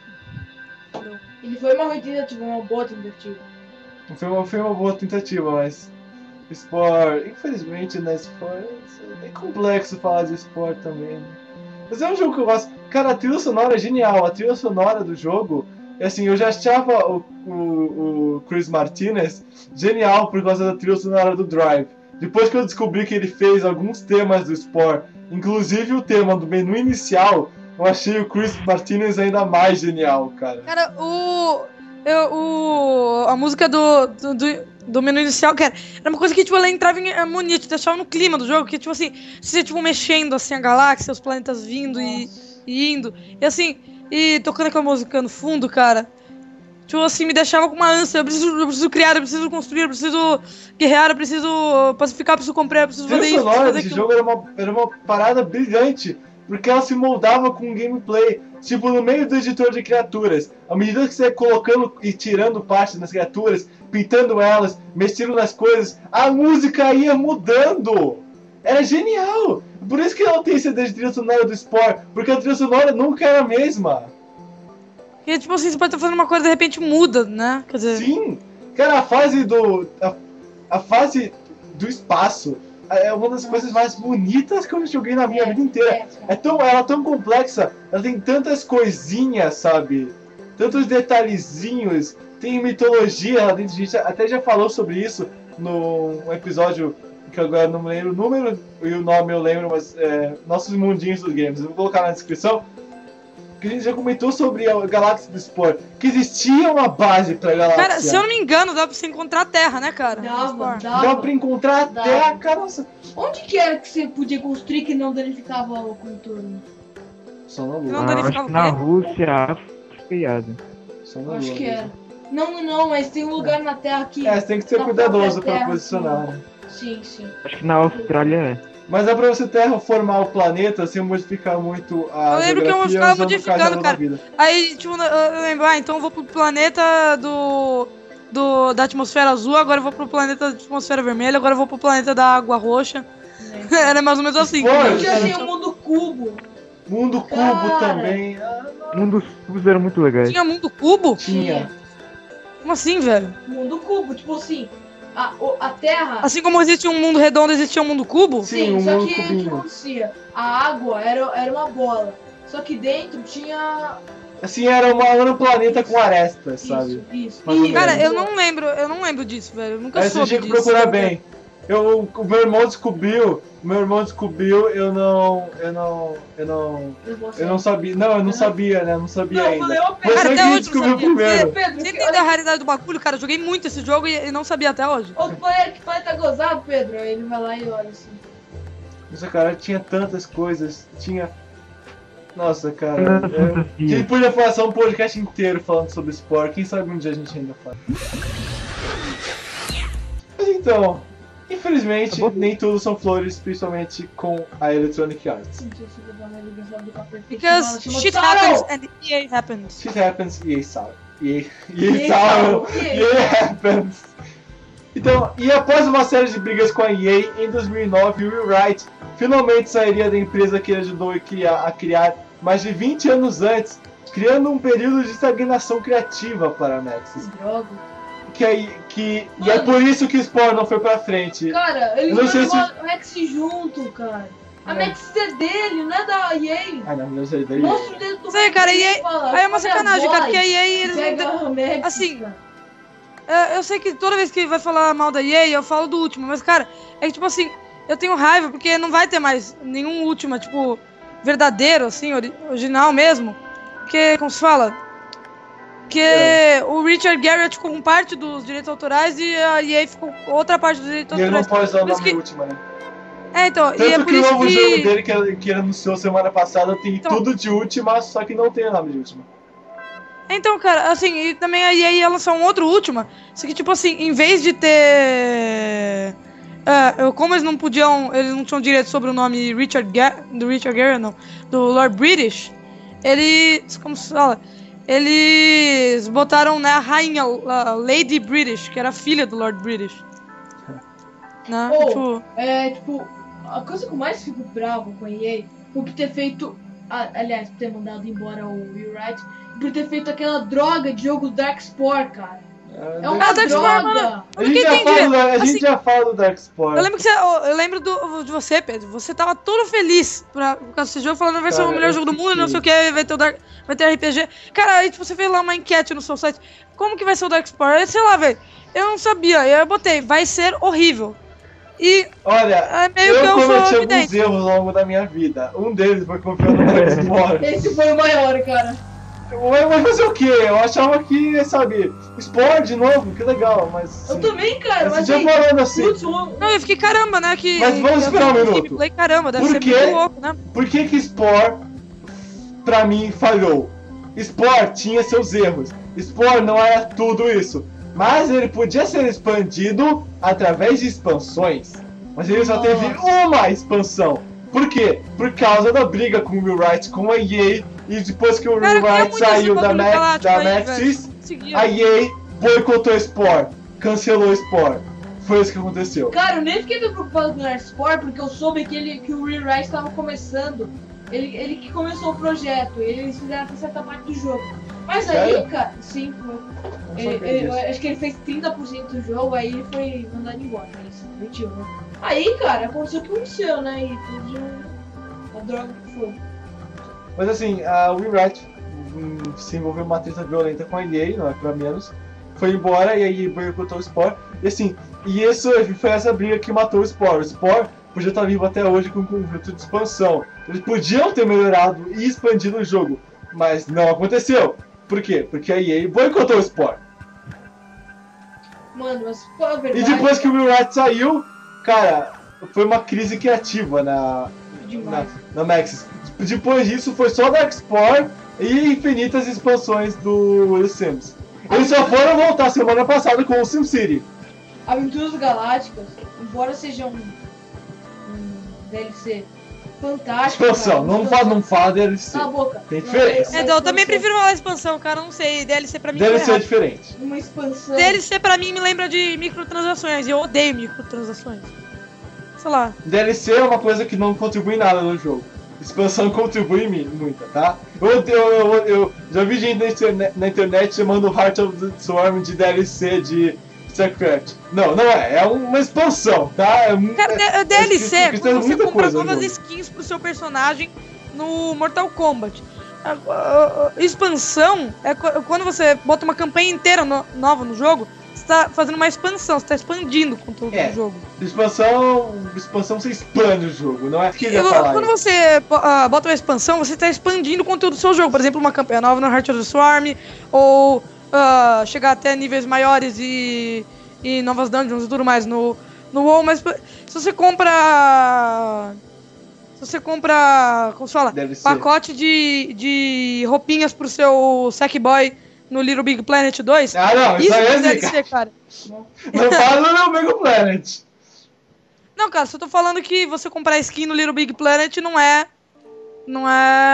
[SPEAKER 6] Ele foi uma tentativa, uma boa tentativa.
[SPEAKER 2] Foi uma, foi uma boa tentativa, mas. Spore, infelizmente, né? Spore. É complexo falar de Spore também, né? Mas é um jogo que eu gosto. Cara, a trilha sonora é genial. A trilha sonora do jogo. Assim, eu já achava o, o, o Chris Martinez genial por causa da trilha sonora do Drive. Depois que eu descobri que ele fez alguns temas do Spore, inclusive o tema do menu inicial, eu achei o Chris Martinez ainda mais genial, cara.
[SPEAKER 4] Cara, o. Eu, o a música do, do, do, do menu inicial, cara, era uma coisa que, tipo, ela entrava em harmonia, te deixava no clima do jogo, que, tipo assim, você, tipo, mexendo, assim, a galáxia, os planetas vindo e, e indo, e, assim, e tocando aquela música no fundo, cara, tipo, assim, me deixava com uma ânsia, eu preciso, eu preciso criar, eu preciso construir, eu preciso guerrear, eu preciso pacificar, eu preciso comprar, eu preciso
[SPEAKER 2] A
[SPEAKER 4] fazer
[SPEAKER 2] trilha
[SPEAKER 4] isso,
[SPEAKER 2] sonora
[SPEAKER 4] fazer
[SPEAKER 2] desse
[SPEAKER 4] aquilo.
[SPEAKER 2] jogo era uma, era uma parada brilhante, porque ela se moldava com o gameplay. Tipo, no meio do editor de criaturas, à medida que você ia colocando e tirando partes das criaturas, pintando elas, mexendo nas coisas, a música ia mudando. Era genial. Por isso que ela tem C D de trilha sonora do Spore, porque a trilha sonora nunca era a mesma.
[SPEAKER 4] E, tipo assim, você pode estar fazendo uma coisa e de repente muda, né? Quer dizer,
[SPEAKER 2] Sim. Cara, a fase do... A, a fase do espaço é uma das coisas mais bonitas que eu joguei na minha vida inteira. É tão, ela é tão complexa, ela tem tantas coisinhas, sabe? Tantos detalhezinhos, tem mitologia lá dentro. A gente até já falou sobre isso no episódio que eu agora não me lembro o número e o nome eu lembro, mas é, Nossos Mundinhos dos Games. Eu vou colocar na descrição. Que a gente já comentou sobre a galáxia do Spore, que existia uma base pra galáxia.
[SPEAKER 4] cara, se eu não me engano, dá pra você encontrar a Terra, né, cara?
[SPEAKER 6] Dava,
[SPEAKER 4] Spore.
[SPEAKER 6] dava.
[SPEAKER 2] Dá pra encontrar
[SPEAKER 6] Dá.
[SPEAKER 2] até a cara. Nossa.
[SPEAKER 6] Onde que era que você podia construir que não danificava o contorno?
[SPEAKER 2] Só na
[SPEAKER 4] Não
[SPEAKER 2] lua.
[SPEAKER 5] Ah,
[SPEAKER 4] danificava
[SPEAKER 5] acho
[SPEAKER 4] o
[SPEAKER 5] que na
[SPEAKER 4] quê?
[SPEAKER 5] Rússia, criado.
[SPEAKER 2] Só na
[SPEAKER 6] Acho
[SPEAKER 2] lua
[SPEAKER 6] que
[SPEAKER 2] mesmo.
[SPEAKER 6] era. Não, não, mas tem um lugar na Terra que...
[SPEAKER 2] É, você tem que ser
[SPEAKER 6] na
[SPEAKER 2] cuidadoso
[SPEAKER 6] própria
[SPEAKER 2] pra
[SPEAKER 6] Terra,
[SPEAKER 2] posicionar, né?
[SPEAKER 6] Sim, sim.
[SPEAKER 5] Acho que na Austrália é.
[SPEAKER 2] Mas dá pra você terraformar o planeta sem modificar muito a
[SPEAKER 4] Eu lembro que eu
[SPEAKER 2] geografia
[SPEAKER 4] ficava
[SPEAKER 2] usando o
[SPEAKER 4] modificando,
[SPEAKER 2] cajado da
[SPEAKER 4] cara.
[SPEAKER 2] vida.
[SPEAKER 4] Aí, tipo, eu lembro, ah, então eu vou pro planeta do, do da atmosfera azul, agora eu vou pro planeta da atmosfera vermelha, agora eu vou pro planeta da água roxa.
[SPEAKER 6] É.
[SPEAKER 4] Era mais ou menos assim.
[SPEAKER 2] Foi.
[SPEAKER 6] Eu já tinha o mundo cubo.
[SPEAKER 2] Mundo Cubo
[SPEAKER 6] Cara.
[SPEAKER 2] também. Ah,
[SPEAKER 5] Um dos cubos era muito legais.
[SPEAKER 4] Tinha mundo cubo?
[SPEAKER 2] tinha.
[SPEAKER 4] Como assim, velho?
[SPEAKER 6] Mundo cubo, tipo assim, a, o- a Terra...
[SPEAKER 4] Assim como existe um mundo redondo, existia um mundo cubo?
[SPEAKER 2] Sim, um
[SPEAKER 6] só
[SPEAKER 2] mundo
[SPEAKER 6] que o que
[SPEAKER 2] cubinho.
[SPEAKER 6] acontecia? A água era, era uma bola. Só que dentro tinha...
[SPEAKER 2] Assim, era, uma, era um planeta com arestas,
[SPEAKER 6] Isso,
[SPEAKER 2] sabe?
[SPEAKER 6] isso.
[SPEAKER 2] Mais ou
[SPEAKER 6] isso.
[SPEAKER 4] Cara,
[SPEAKER 2] menos.
[SPEAKER 4] eu não lembro, eu não lembro disso, velho. Eu nunca
[SPEAKER 2] Aí você
[SPEAKER 4] soube
[SPEAKER 2] tinha que
[SPEAKER 4] disso.
[SPEAKER 2] procurar bem. Eu, o meu irmão descobriu, meu irmão descobriu, eu não, eu não, eu não,
[SPEAKER 6] Eu, vou
[SPEAKER 2] eu não sabia, não, eu não
[SPEAKER 6] Uhum.
[SPEAKER 2] sabia, né, eu não sabia
[SPEAKER 6] Não, eu
[SPEAKER 2] ainda.
[SPEAKER 6] falei, ô Pedro,
[SPEAKER 2] Você
[SPEAKER 4] até
[SPEAKER 2] que
[SPEAKER 4] hoje eu
[SPEAKER 2] descobriu
[SPEAKER 4] não sabia.
[SPEAKER 2] primeiro.
[SPEAKER 6] Pedro,
[SPEAKER 4] Você
[SPEAKER 6] que-
[SPEAKER 4] entendeu a realidade do bagulho, cara? Eu joguei muito esse jogo e e não sabia até hoje.
[SPEAKER 6] Ô, que planeta, que planeta gozado, Pedro? Aí ele vai lá e olha assim.
[SPEAKER 2] Nossa, cara, tinha tantas coisas, tinha... Nossa, cara,
[SPEAKER 5] Tanta
[SPEAKER 2] é... a
[SPEAKER 5] fantasia.
[SPEAKER 2] gente podia fazer um podcast inteiro falando sobre Spore, quem sabe um dia a gente ainda faz. Mas então, infelizmente,
[SPEAKER 5] Tá bom.
[SPEAKER 2] nem tudo são flores, principalmente com a Electronic Arts.
[SPEAKER 6] Não sei se eu vou dar uma ligação do capeta.
[SPEAKER 4] Because
[SPEAKER 6] Chama-
[SPEAKER 4] shit
[SPEAKER 6] chama
[SPEAKER 4] happens
[SPEAKER 6] Sarah!
[SPEAKER 4] and E A happens.
[SPEAKER 2] Shit happens, E A Sour. E A,
[SPEAKER 6] E
[SPEAKER 2] E
[SPEAKER 6] A
[SPEAKER 2] A Sour.
[SPEAKER 6] Sour.
[SPEAKER 2] E A happens. Então, e após uma série de brigas com a E A, em dois mil e nove, Will Wright finalmente sairia da empresa que ele ajudou a criar, a criar mais de vinte anos antes, criando um período de estagnação criativa para a Maxis.
[SPEAKER 6] Droga.
[SPEAKER 2] Que aí, que, e é
[SPEAKER 6] Mano.
[SPEAKER 2] por isso que o Spore não foi pra frente.
[SPEAKER 6] Cara, ele
[SPEAKER 2] Eu não sei
[SPEAKER 6] levou
[SPEAKER 2] se-
[SPEAKER 6] a Max junto, cara. A
[SPEAKER 2] É.
[SPEAKER 6] Max é dele, não é da E A.
[SPEAKER 2] Ah, não, não sei daí.
[SPEAKER 6] Mostra o dedo do
[SPEAKER 4] Sei, cara, E A
[SPEAKER 6] fala,
[SPEAKER 4] Aí é uma
[SPEAKER 6] "Olha a
[SPEAKER 4] sacanagem, cara,
[SPEAKER 6] voz,
[SPEAKER 4] porque a E A, eles não
[SPEAKER 6] pega
[SPEAKER 4] têm-
[SPEAKER 6] a Max,
[SPEAKER 4] assim,
[SPEAKER 6] cara."
[SPEAKER 4] É, eu sei que toda vez que vai falar mal da E A, eu falo do último, mas, cara, é que, tipo assim, eu tenho raiva porque não vai ter mais nenhum último, tipo, verdadeiro, assim, ori- original mesmo. Porque, como se fala? Que
[SPEAKER 2] É.
[SPEAKER 4] o Richard Garriott ficou com parte dos direitos autorais e a E A ficou com outra parte dos direitos
[SPEAKER 2] E ele não
[SPEAKER 4] autorais.
[SPEAKER 2] pode usar o
[SPEAKER 4] Por isso
[SPEAKER 2] nome
[SPEAKER 4] que-
[SPEAKER 2] último, né?
[SPEAKER 4] É, então,
[SPEAKER 2] Tanto
[SPEAKER 4] e é por
[SPEAKER 2] que o
[SPEAKER 4] isso
[SPEAKER 2] novo
[SPEAKER 4] que...
[SPEAKER 2] jogo dele, que, ele- que ele anunciou semana passada, tem
[SPEAKER 4] Então-
[SPEAKER 2] tudo de última, só que não tem o nome de última.
[SPEAKER 4] Então, cara, assim, e também a E A ia lançar um outro Ultima, só que, tipo assim, em vez de ter... É, eu- como eles não podiam, eles não tinham direito sobre o nome Richard Ga do Richard Gere, não, do Lord British, eles, como se fala, eles botaram, né, a rainha, a Lady British, que era filha do Lord British. Né?
[SPEAKER 6] Oh,
[SPEAKER 4] Tipo,
[SPEAKER 6] é, tipo, a coisa que eu mais fico bravo com a E A foi por ter feito, a- aliás, por ter mandado embora o Will Wright, por ter feito aquela droga de jogo Darkspore, cara. É uma
[SPEAKER 4] Ah, Darkspore,
[SPEAKER 6] droga.
[SPEAKER 4] mano.
[SPEAKER 2] A gente, já
[SPEAKER 4] entendi.
[SPEAKER 2] fala, do- a gente
[SPEAKER 4] Assim,
[SPEAKER 2] já fala do Darkspore.
[SPEAKER 4] eu lembro que você, eu eu lembro do, de você, Pedro. Você tava todo feliz pra, por causa desse jogo, falando que vai ser o
[SPEAKER 2] Cara,
[SPEAKER 4] melhor
[SPEAKER 2] eu
[SPEAKER 4] jogo do mundo, não sei
[SPEAKER 2] fiquei.
[SPEAKER 4] o que, vai ter o Dark, vai ter R P G. Cara, aí tipo, você fez lá uma enquete no seu site. Como que vai ser o Darkspore? Aí, sei lá, velho. Eu não sabia. Aí eu botei, vai ser horrível. E
[SPEAKER 2] Olha,
[SPEAKER 4] é meio
[SPEAKER 2] eu
[SPEAKER 4] que eu sou
[SPEAKER 2] cometi alguns
[SPEAKER 4] evidente.
[SPEAKER 2] erros ao longo da minha vida. Um deles foi confiar no Darkspore.
[SPEAKER 6] Esse foi o maior, cara.
[SPEAKER 2] Mas mas fazer o quê? Eu achava que, sabe, Spore de novo, que legal, mas...
[SPEAKER 6] Eu
[SPEAKER 2] assim,
[SPEAKER 6] também, cara,
[SPEAKER 2] esse
[SPEAKER 6] mas
[SPEAKER 2] dia
[SPEAKER 6] aí,
[SPEAKER 2] falando assim,
[SPEAKER 6] putz, o-
[SPEAKER 4] Não, eu fiquei caramba, né? Que,
[SPEAKER 2] Mas vamos
[SPEAKER 4] que eu
[SPEAKER 2] esperar um
[SPEAKER 4] vi
[SPEAKER 2] minuto.
[SPEAKER 4] gameplay, caramba, deve
[SPEAKER 2] Por
[SPEAKER 4] ser
[SPEAKER 2] quê?
[SPEAKER 4] muito louco, né?
[SPEAKER 2] por que que Spore, pra mim, falhou? Spore tinha seus erros. Spore não era tudo isso. Mas ele podia ser expandido através de expansões. Mas ele só teve uma expansão. Por quê? Por causa da briga com o Will Wright, com a E A. E depois que o
[SPEAKER 4] Cara,
[SPEAKER 2] Will
[SPEAKER 4] queria
[SPEAKER 2] Wright
[SPEAKER 4] muito esse
[SPEAKER 2] saiu da,
[SPEAKER 4] bagulho
[SPEAKER 2] Max,
[SPEAKER 4] galáctico
[SPEAKER 2] da
[SPEAKER 4] aí,
[SPEAKER 2] Maxis,
[SPEAKER 4] Seguia.
[SPEAKER 2] a E A boicotou Spore. Cancelou Spore. Foi isso que aconteceu.
[SPEAKER 6] Cara, eu nem fiquei tão preocupado com o Darkspore, porque eu soube que, ele, que o Rewrite estava começando. Ele, ele que começou o projeto, eles fizeram até certa parte do jogo. Mas aí,
[SPEAKER 2] Sério?
[SPEAKER 6] cara, sim, foi.
[SPEAKER 2] Não
[SPEAKER 6] Ele,
[SPEAKER 2] sabia
[SPEAKER 6] ele-
[SPEAKER 2] disso.
[SPEAKER 6] eu acho que ele fez trinta por cento do jogo, aí ele foi mandado embora. Ele se demitiu, né? Aí, cara, aconteceu o que aconteceu, né? E tudo a droga que foi.
[SPEAKER 2] Mas assim, a Will Wright hum, se envolveu em uma treta violenta com a E A, não é pra menos. Foi embora e aí boicotou o Spore. E assim, e isso foi essa briga que matou o Spore. O Spore podia estar vivo até hoje com um conjunto de expansão. Eles podiam ter melhorado e expandido o jogo, mas não aconteceu. Por quê? Porque a E A boicotou o Spore.
[SPEAKER 6] Mano, mas fala a
[SPEAKER 2] E
[SPEAKER 6] verdade.
[SPEAKER 2] depois que o Will Wright saiu, cara, foi uma crise criativa na, na,
[SPEAKER 6] Demais.
[SPEAKER 2] na Maxis. Depois disso foi só Darkspore e infinitas expansões do The Sims. Eles só foram voltar semana passada com o SimCity.
[SPEAKER 6] Aventuras Galácticas, embora seja um, um D L C fantástico.
[SPEAKER 2] Expansão,
[SPEAKER 6] cara,
[SPEAKER 2] não fala, não fala D L C.
[SPEAKER 6] Cala a boca.
[SPEAKER 2] Tem
[SPEAKER 6] Não,
[SPEAKER 2] diferença.
[SPEAKER 6] é-
[SPEAKER 4] É, então, eu também
[SPEAKER 6] expansão-
[SPEAKER 4] prefiro falar expansão, cara, não sei, D L C pra mim
[SPEAKER 2] D L C
[SPEAKER 4] foi
[SPEAKER 2] é
[SPEAKER 4] errado.
[SPEAKER 2] diferente.
[SPEAKER 6] Uma expansão.
[SPEAKER 4] D L C pra mim me lembra de microtransações, e eu odeio microtransações. Sei lá.
[SPEAKER 2] D L C é uma coisa que não contribui em nada no jogo. Expansão contribui mi- muita, tá? Eu, eu, eu, eu já vi gente na internet, na internet chamando Heart of the Swarm de D L C de StarCraft. Não, não é. É uma expansão, tá? É, um-
[SPEAKER 4] Cara,
[SPEAKER 2] é,
[SPEAKER 4] D- DLC
[SPEAKER 2] esqueci-
[SPEAKER 4] é
[SPEAKER 2] esqueci
[SPEAKER 4] quando você
[SPEAKER 2] muita
[SPEAKER 4] compra
[SPEAKER 2] coisa no
[SPEAKER 4] novas
[SPEAKER 2] jogo.
[SPEAKER 4] skins pro seu personagem no Mortal Kombat. A- a- a- Expansão é qu- quando você bota uma campanha inteira no- nova no jogo, você tá fazendo uma expansão, você tá expandindo o conteúdo
[SPEAKER 2] É.
[SPEAKER 4] do jogo.
[SPEAKER 2] Expansão, expansão você expande o jogo, não é que ele ia
[SPEAKER 4] Eu-
[SPEAKER 2] falar
[SPEAKER 4] quando
[SPEAKER 2] isso.
[SPEAKER 4] você bo- ah, bota uma expansão, você está expandindo o conteúdo do seu jogo. Por exemplo, uma campanha nova no Heart of the Swarm, ou ah, chegar até níveis maiores e, e novas dungeons e tudo mais no, no WoW. Mas se você compra... Se você compra, como se fala,
[SPEAKER 2] Deve ser.
[SPEAKER 4] pacote de, de roupinhas pro seu Sackboy no Little Big Planet dois,
[SPEAKER 2] Ah, não, isso
[SPEAKER 4] isso
[SPEAKER 2] aí
[SPEAKER 4] é
[SPEAKER 2] é
[SPEAKER 4] D L
[SPEAKER 2] zica.
[SPEAKER 4] C, cara.
[SPEAKER 2] Não fala no Mega Planet.
[SPEAKER 4] Não, cara, só tô falando que você comprar skin no Little Big Planet não é. Não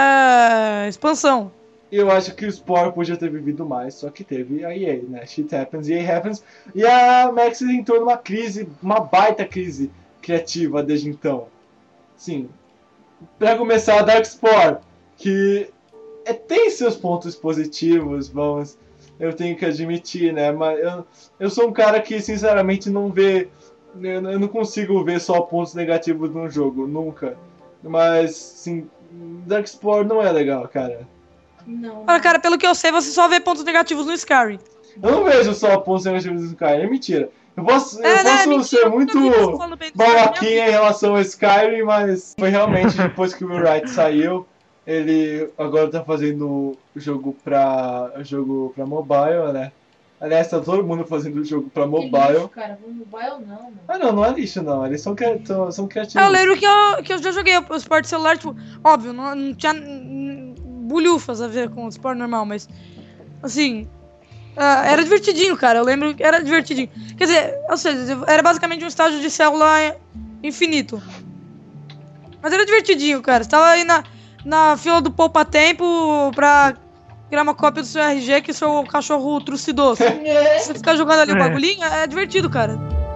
[SPEAKER 4] é. Expansão.
[SPEAKER 2] Eu acho que o Spore podia ter vivido mais, só que teve a E A, né? Shit happens, E A happens. E a Maxis entrou numa crise, uma baita crise criativa desde então. Sim. Pra começar, a Darkspore, que é, tem seus pontos positivos, vamos. Eu tenho que admitir, né? Mas eu, eu sou um cara que, sinceramente, não vê. Eu, eu não consigo ver só pontos negativos num jogo, nunca. Mas, sim, Darkspore não é legal, cara.
[SPEAKER 6] Não.
[SPEAKER 4] Olha, cara, pelo que eu sei, você só vê pontos negativos no Skyrim.
[SPEAKER 2] Eu não vejo só pontos negativos do Skyrim, é mentira. Eu posso,
[SPEAKER 4] É,
[SPEAKER 2] eu
[SPEAKER 4] né,
[SPEAKER 2] posso
[SPEAKER 4] mentira,
[SPEAKER 2] ser
[SPEAKER 4] eu
[SPEAKER 2] muito
[SPEAKER 4] nunca vi você falando bem do Skyrim,
[SPEAKER 2] babaquinha em relação ao Skyrim, mas foi realmente depois que o Will Wright saiu, ele agora tá fazendo jogo pra, jogo pra mobile, né? Aliás, tá todo mundo fazendo jogo pra
[SPEAKER 6] Que
[SPEAKER 2] mobile.
[SPEAKER 6] lixo, cara. Mobile não, mano.
[SPEAKER 2] Ah não, não é lixo não, eles são, cri- são, são criativos.
[SPEAKER 4] Eu lembro que eu, que eu já joguei o esporte celular, tipo, óbvio, não, não tinha hum, bulhufas a ver com o esporte normal, mas assim, uh, era divertidinho, cara. Eu lembro que era divertidinho. Quer dizer, ou seja, era basicamente um estágio de célula infinito. Mas era divertidinho, cara. Você tava aí na, na fila do poupa-tempo pra criar uma cópia do seu R G que seu cachorro trucidou. Você ficar jogando ali o bagulhinho, é divertido, cara.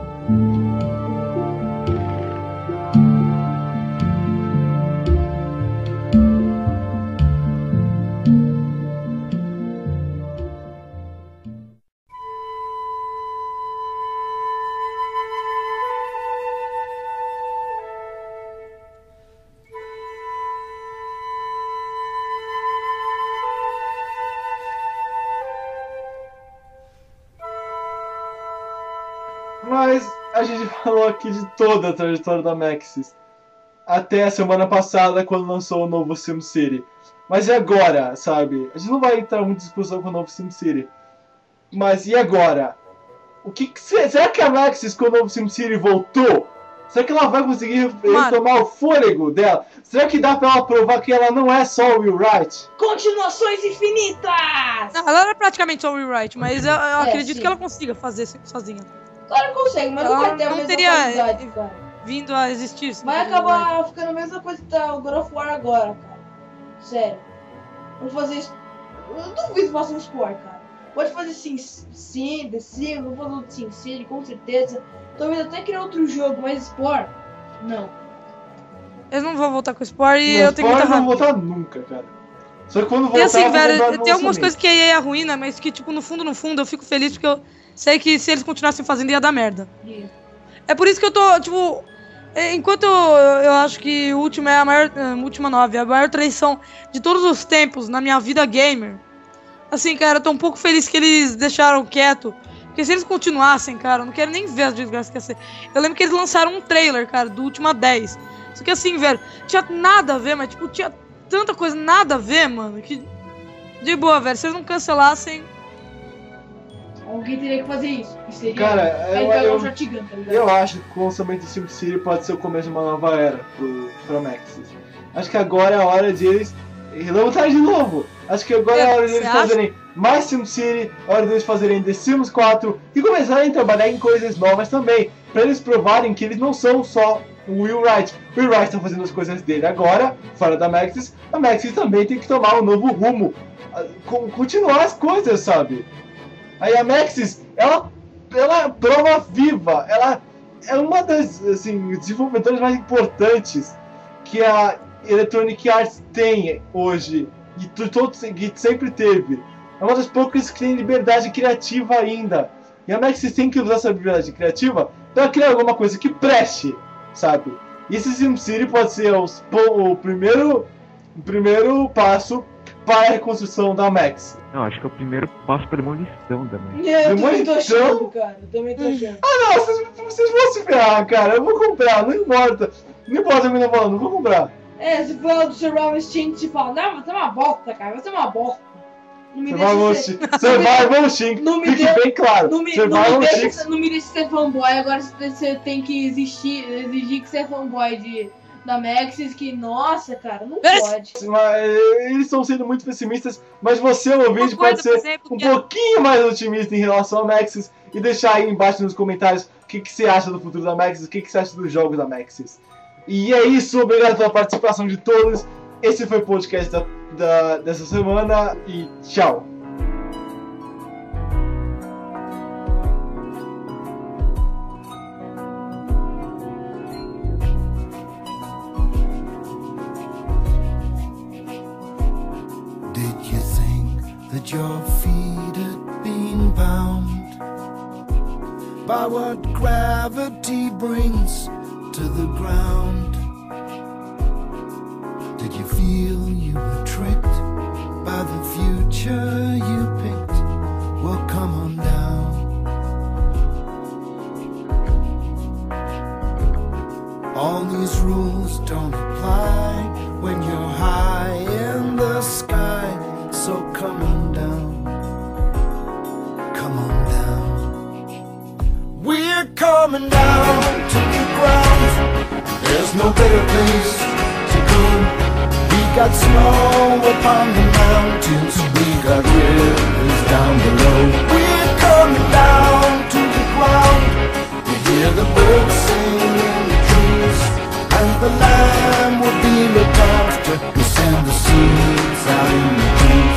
[SPEAKER 2] Mas a gente falou aqui de toda a trajetória da Maxis. Até a semana passada, quando lançou o novo SimCity. Mas e agora, sabe? A gente não vai entrar muito em discussão com o novo SimCity. Mas e agora? O que, que será que a Maxis, com o novo SimCity, voltou? Será que ela vai conseguir retomar o fôlego dela? Será que dá pra ela provar que ela não é só o Will Wright?
[SPEAKER 6] Continuações infinitas!
[SPEAKER 4] Não, ela era praticamente só o Will Wright, mas eu, eu
[SPEAKER 6] É,
[SPEAKER 4] acredito
[SPEAKER 6] sim.
[SPEAKER 4] que ela consiga fazer sozinha.
[SPEAKER 6] Claro que consegue, mas não
[SPEAKER 4] Ela
[SPEAKER 6] vai ter a
[SPEAKER 4] não
[SPEAKER 6] mesma
[SPEAKER 4] teria,
[SPEAKER 6] qualidade, cara.
[SPEAKER 4] Vindo a existir. sim,
[SPEAKER 6] Vai
[SPEAKER 4] o Will Wright.
[SPEAKER 6] acabar ficando a mesma coisa que tá o God of War agora, cara. Sério. Vamos fazer isso. Eu duvido que façam um Spore, cara. Pode fazer sim, sim, The Sims, vamos fazer outro Sim City, com certeza. Talvez até criar outro jogo, mas Spore, não.
[SPEAKER 4] Eles não vão voltar com o Spore e
[SPEAKER 2] Não,
[SPEAKER 4] eu tenho muita
[SPEAKER 2] Spore não
[SPEAKER 4] raiva.
[SPEAKER 2] voltar nunca, cara. Só que quando voltar,
[SPEAKER 4] E assim,
[SPEAKER 2] eu vou comprar
[SPEAKER 4] velho,
[SPEAKER 2] no
[SPEAKER 4] tem algumas
[SPEAKER 2] lançamento.
[SPEAKER 4] coisas que a E A arruína, mas que, tipo, no fundo, no fundo, eu fico feliz porque eu sei que se eles continuassem fazendo ia dar merda.
[SPEAKER 6] E-
[SPEAKER 4] É por isso que eu tô, tipo... é, Enquanto eu, eu acho que o último é a maior... é, Última nove, é a maior traição de todos os tempos na minha vida gamer. Assim, cara, eu tô um pouco feliz que eles deixaram quieto. Porque se eles continuassem, cara, eu não quero nem ver as desgraças que ia ser. Eu lembro que eles lançaram um trailer, cara, do Última dez. Só que assim, velho, tinha nada a ver, mas tipo, tinha tanta coisa nada a ver, mano, que... De boa, velho, se eles não cancelassem...
[SPEAKER 6] Alguém teria que fazer isso. E seria...
[SPEAKER 2] Cara,
[SPEAKER 6] Aí
[SPEAKER 2] eu,
[SPEAKER 6] pegar
[SPEAKER 2] eu,
[SPEAKER 6] um shotgun, tá ligado?
[SPEAKER 2] eu acho que o lançamento do SimCity pode ser o começo de uma nova era pro, pra Maxis. Acho que agora é a hora de eles levantar de novo. Acho que agora é a hora de
[SPEAKER 4] Você
[SPEAKER 2] eles
[SPEAKER 4] acha?
[SPEAKER 2] fazerem mais SimCity, a hora deles fazerem The Sims quatro e começarem a trabalhar em coisas novas também. Pra eles provarem que eles não são só o Will Wright. O Will Wright tá fazendo as coisas dele agora, fora da Maxis. A Maxis também tem que tomar um novo rumo. a- co- Continuar as coisas, sabe? Aí a Maxis, ela, ela é prova viva. Ela é uma das assim, desenvolvedoras mais importantes que a Electronic Arts tem hoje. E tu- todo, que sempre teve. É uma das poucas que tem liberdade criativa ainda. E a Maxis tem que usar essa liberdade criativa para criar alguma coisa que preste, sabe? E esse SimCity pode ser os, po- o, primeiro, o primeiro passo para a reconstrução da Maxis.
[SPEAKER 5] Não, acho que é o primeiro passo para demolição também.
[SPEAKER 6] É, eu também tô
[SPEAKER 2] Demolição?
[SPEAKER 6] achando, cara. Eu também tô achando.
[SPEAKER 2] Ah, não, vocês, vocês vão se ferrar, cara. Eu vou comprar, não importa. Não importa o que eu tô falando, eu vou comprar.
[SPEAKER 6] É, se for do Survival Instinct e fala, não, vai ser uma bosta, cara, vai ser uma bosta. Não me
[SPEAKER 2] Survival
[SPEAKER 6] deixa ser...
[SPEAKER 2] Instinct. Survival Instinct.
[SPEAKER 6] Não me
[SPEAKER 2] Fique
[SPEAKER 6] dê-
[SPEAKER 2] bem claro.
[SPEAKER 6] Não me, não,
[SPEAKER 2] Survival
[SPEAKER 6] me
[SPEAKER 2] Instinct.
[SPEAKER 6] deixa, não me deixa ser fanboy, agora você você tem que exigir, exigir que você é fanboy de, da Maxis, que, nossa, cara, não
[SPEAKER 4] Esse-
[SPEAKER 6] pode.
[SPEAKER 2] Mas, eles estão sendo muito pessimistas, mas você, ouvinte,
[SPEAKER 4] Uma
[SPEAKER 2] pode
[SPEAKER 4] coisa, por
[SPEAKER 2] ser
[SPEAKER 4] exemplo,
[SPEAKER 2] um
[SPEAKER 4] que é-
[SPEAKER 2] pouquinho mais otimista em relação à Maxis e deixar aí embaixo nos comentários o que, que você acha do futuro da Maxis, o que, que você acha dos jogos da Maxis. E é isso, obrigado pela participação de todos. Esse foi o podcast da, da- dessa semana e tchau.
[SPEAKER 1] Did you think that your feet had been bound by what gravity brings to the ground? Did you feel you were tricked by the future you picked? Well, come on down. All these rules don't apply when you're high in the sky. So come on down, come on down. We're coming down to the ground. There's no better place to go. We got snow upon the mountains. We got rivers down below. We're coming down to the ground. We hear the birds sing in the trees, and the land will be looked after. We send the seeds out in the breeze.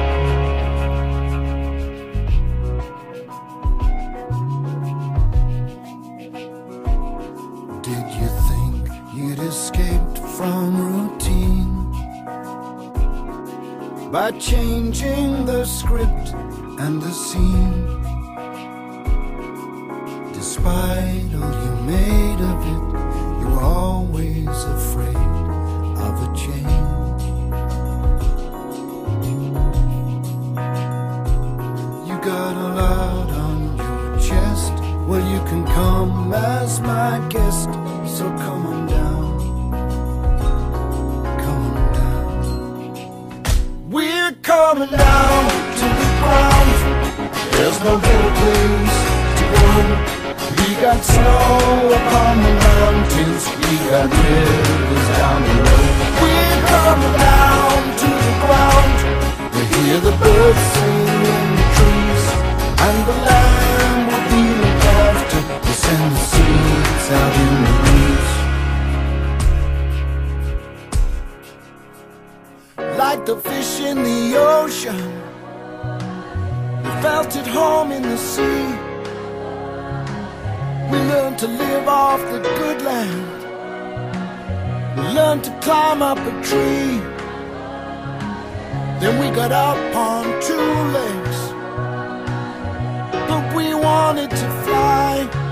[SPEAKER 1] Did you think you'd escaped from routine by changing the script and the scene? Despite all you made of it, you were always afraid of a change. You got a lot on your chest. Well, you can come as my guest, so come on down, come on down. We're coming down to the ground. There's no better place to go. We got snow upon the mountains, we got rivers down the road. We're coming down to the ground. We hear the birds sing in the trees, and the land will be looked after. We send the seeds out in the breeze. Like the fish in the ocean, we felt at home in the sea. We learned to live off the good land. We learned to climb up a tree. Then we got up on two legs, but we wanted to fly.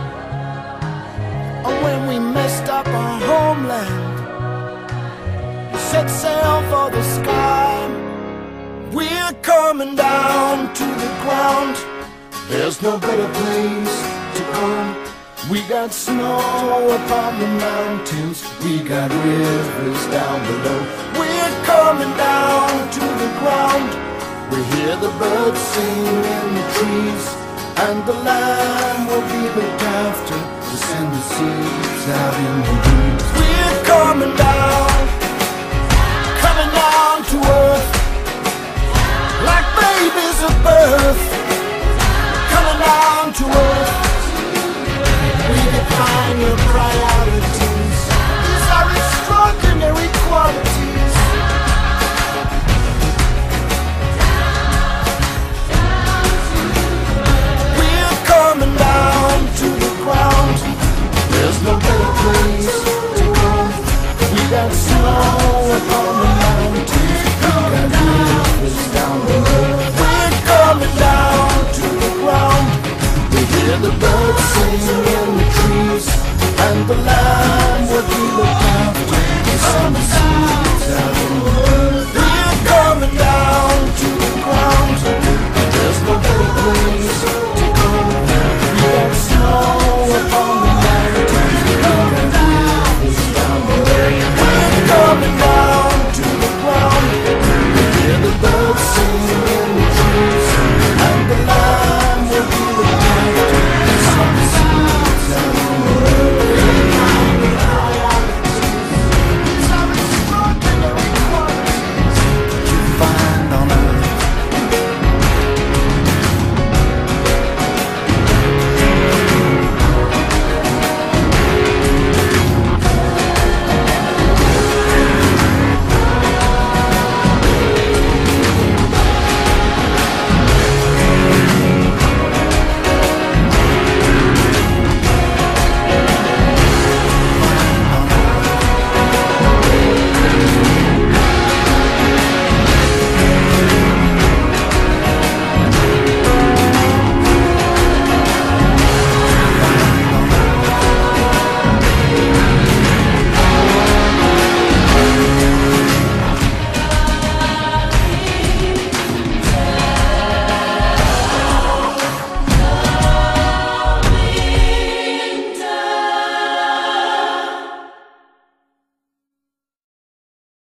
[SPEAKER 1] And when we messed up our homeland, we set sail for the sky. We're coming down to the ground. There's no better place to go. We got snow upon the mountains, we got rivers down below. We're coming down to the ground. We hear the birds sing in the trees, and the land will be looked after. We send the seeds out in the breeze. We're coming down, coming down to earth, like babies at birth. Coming down to earth. We define your priorities. These are extraordinary qualities. We're coming down to the ground. There's no better place to go. We got snow upon the mountains, we got rivers down the road. We're coming down to the ground. We hear the birds sing in the trees, and the land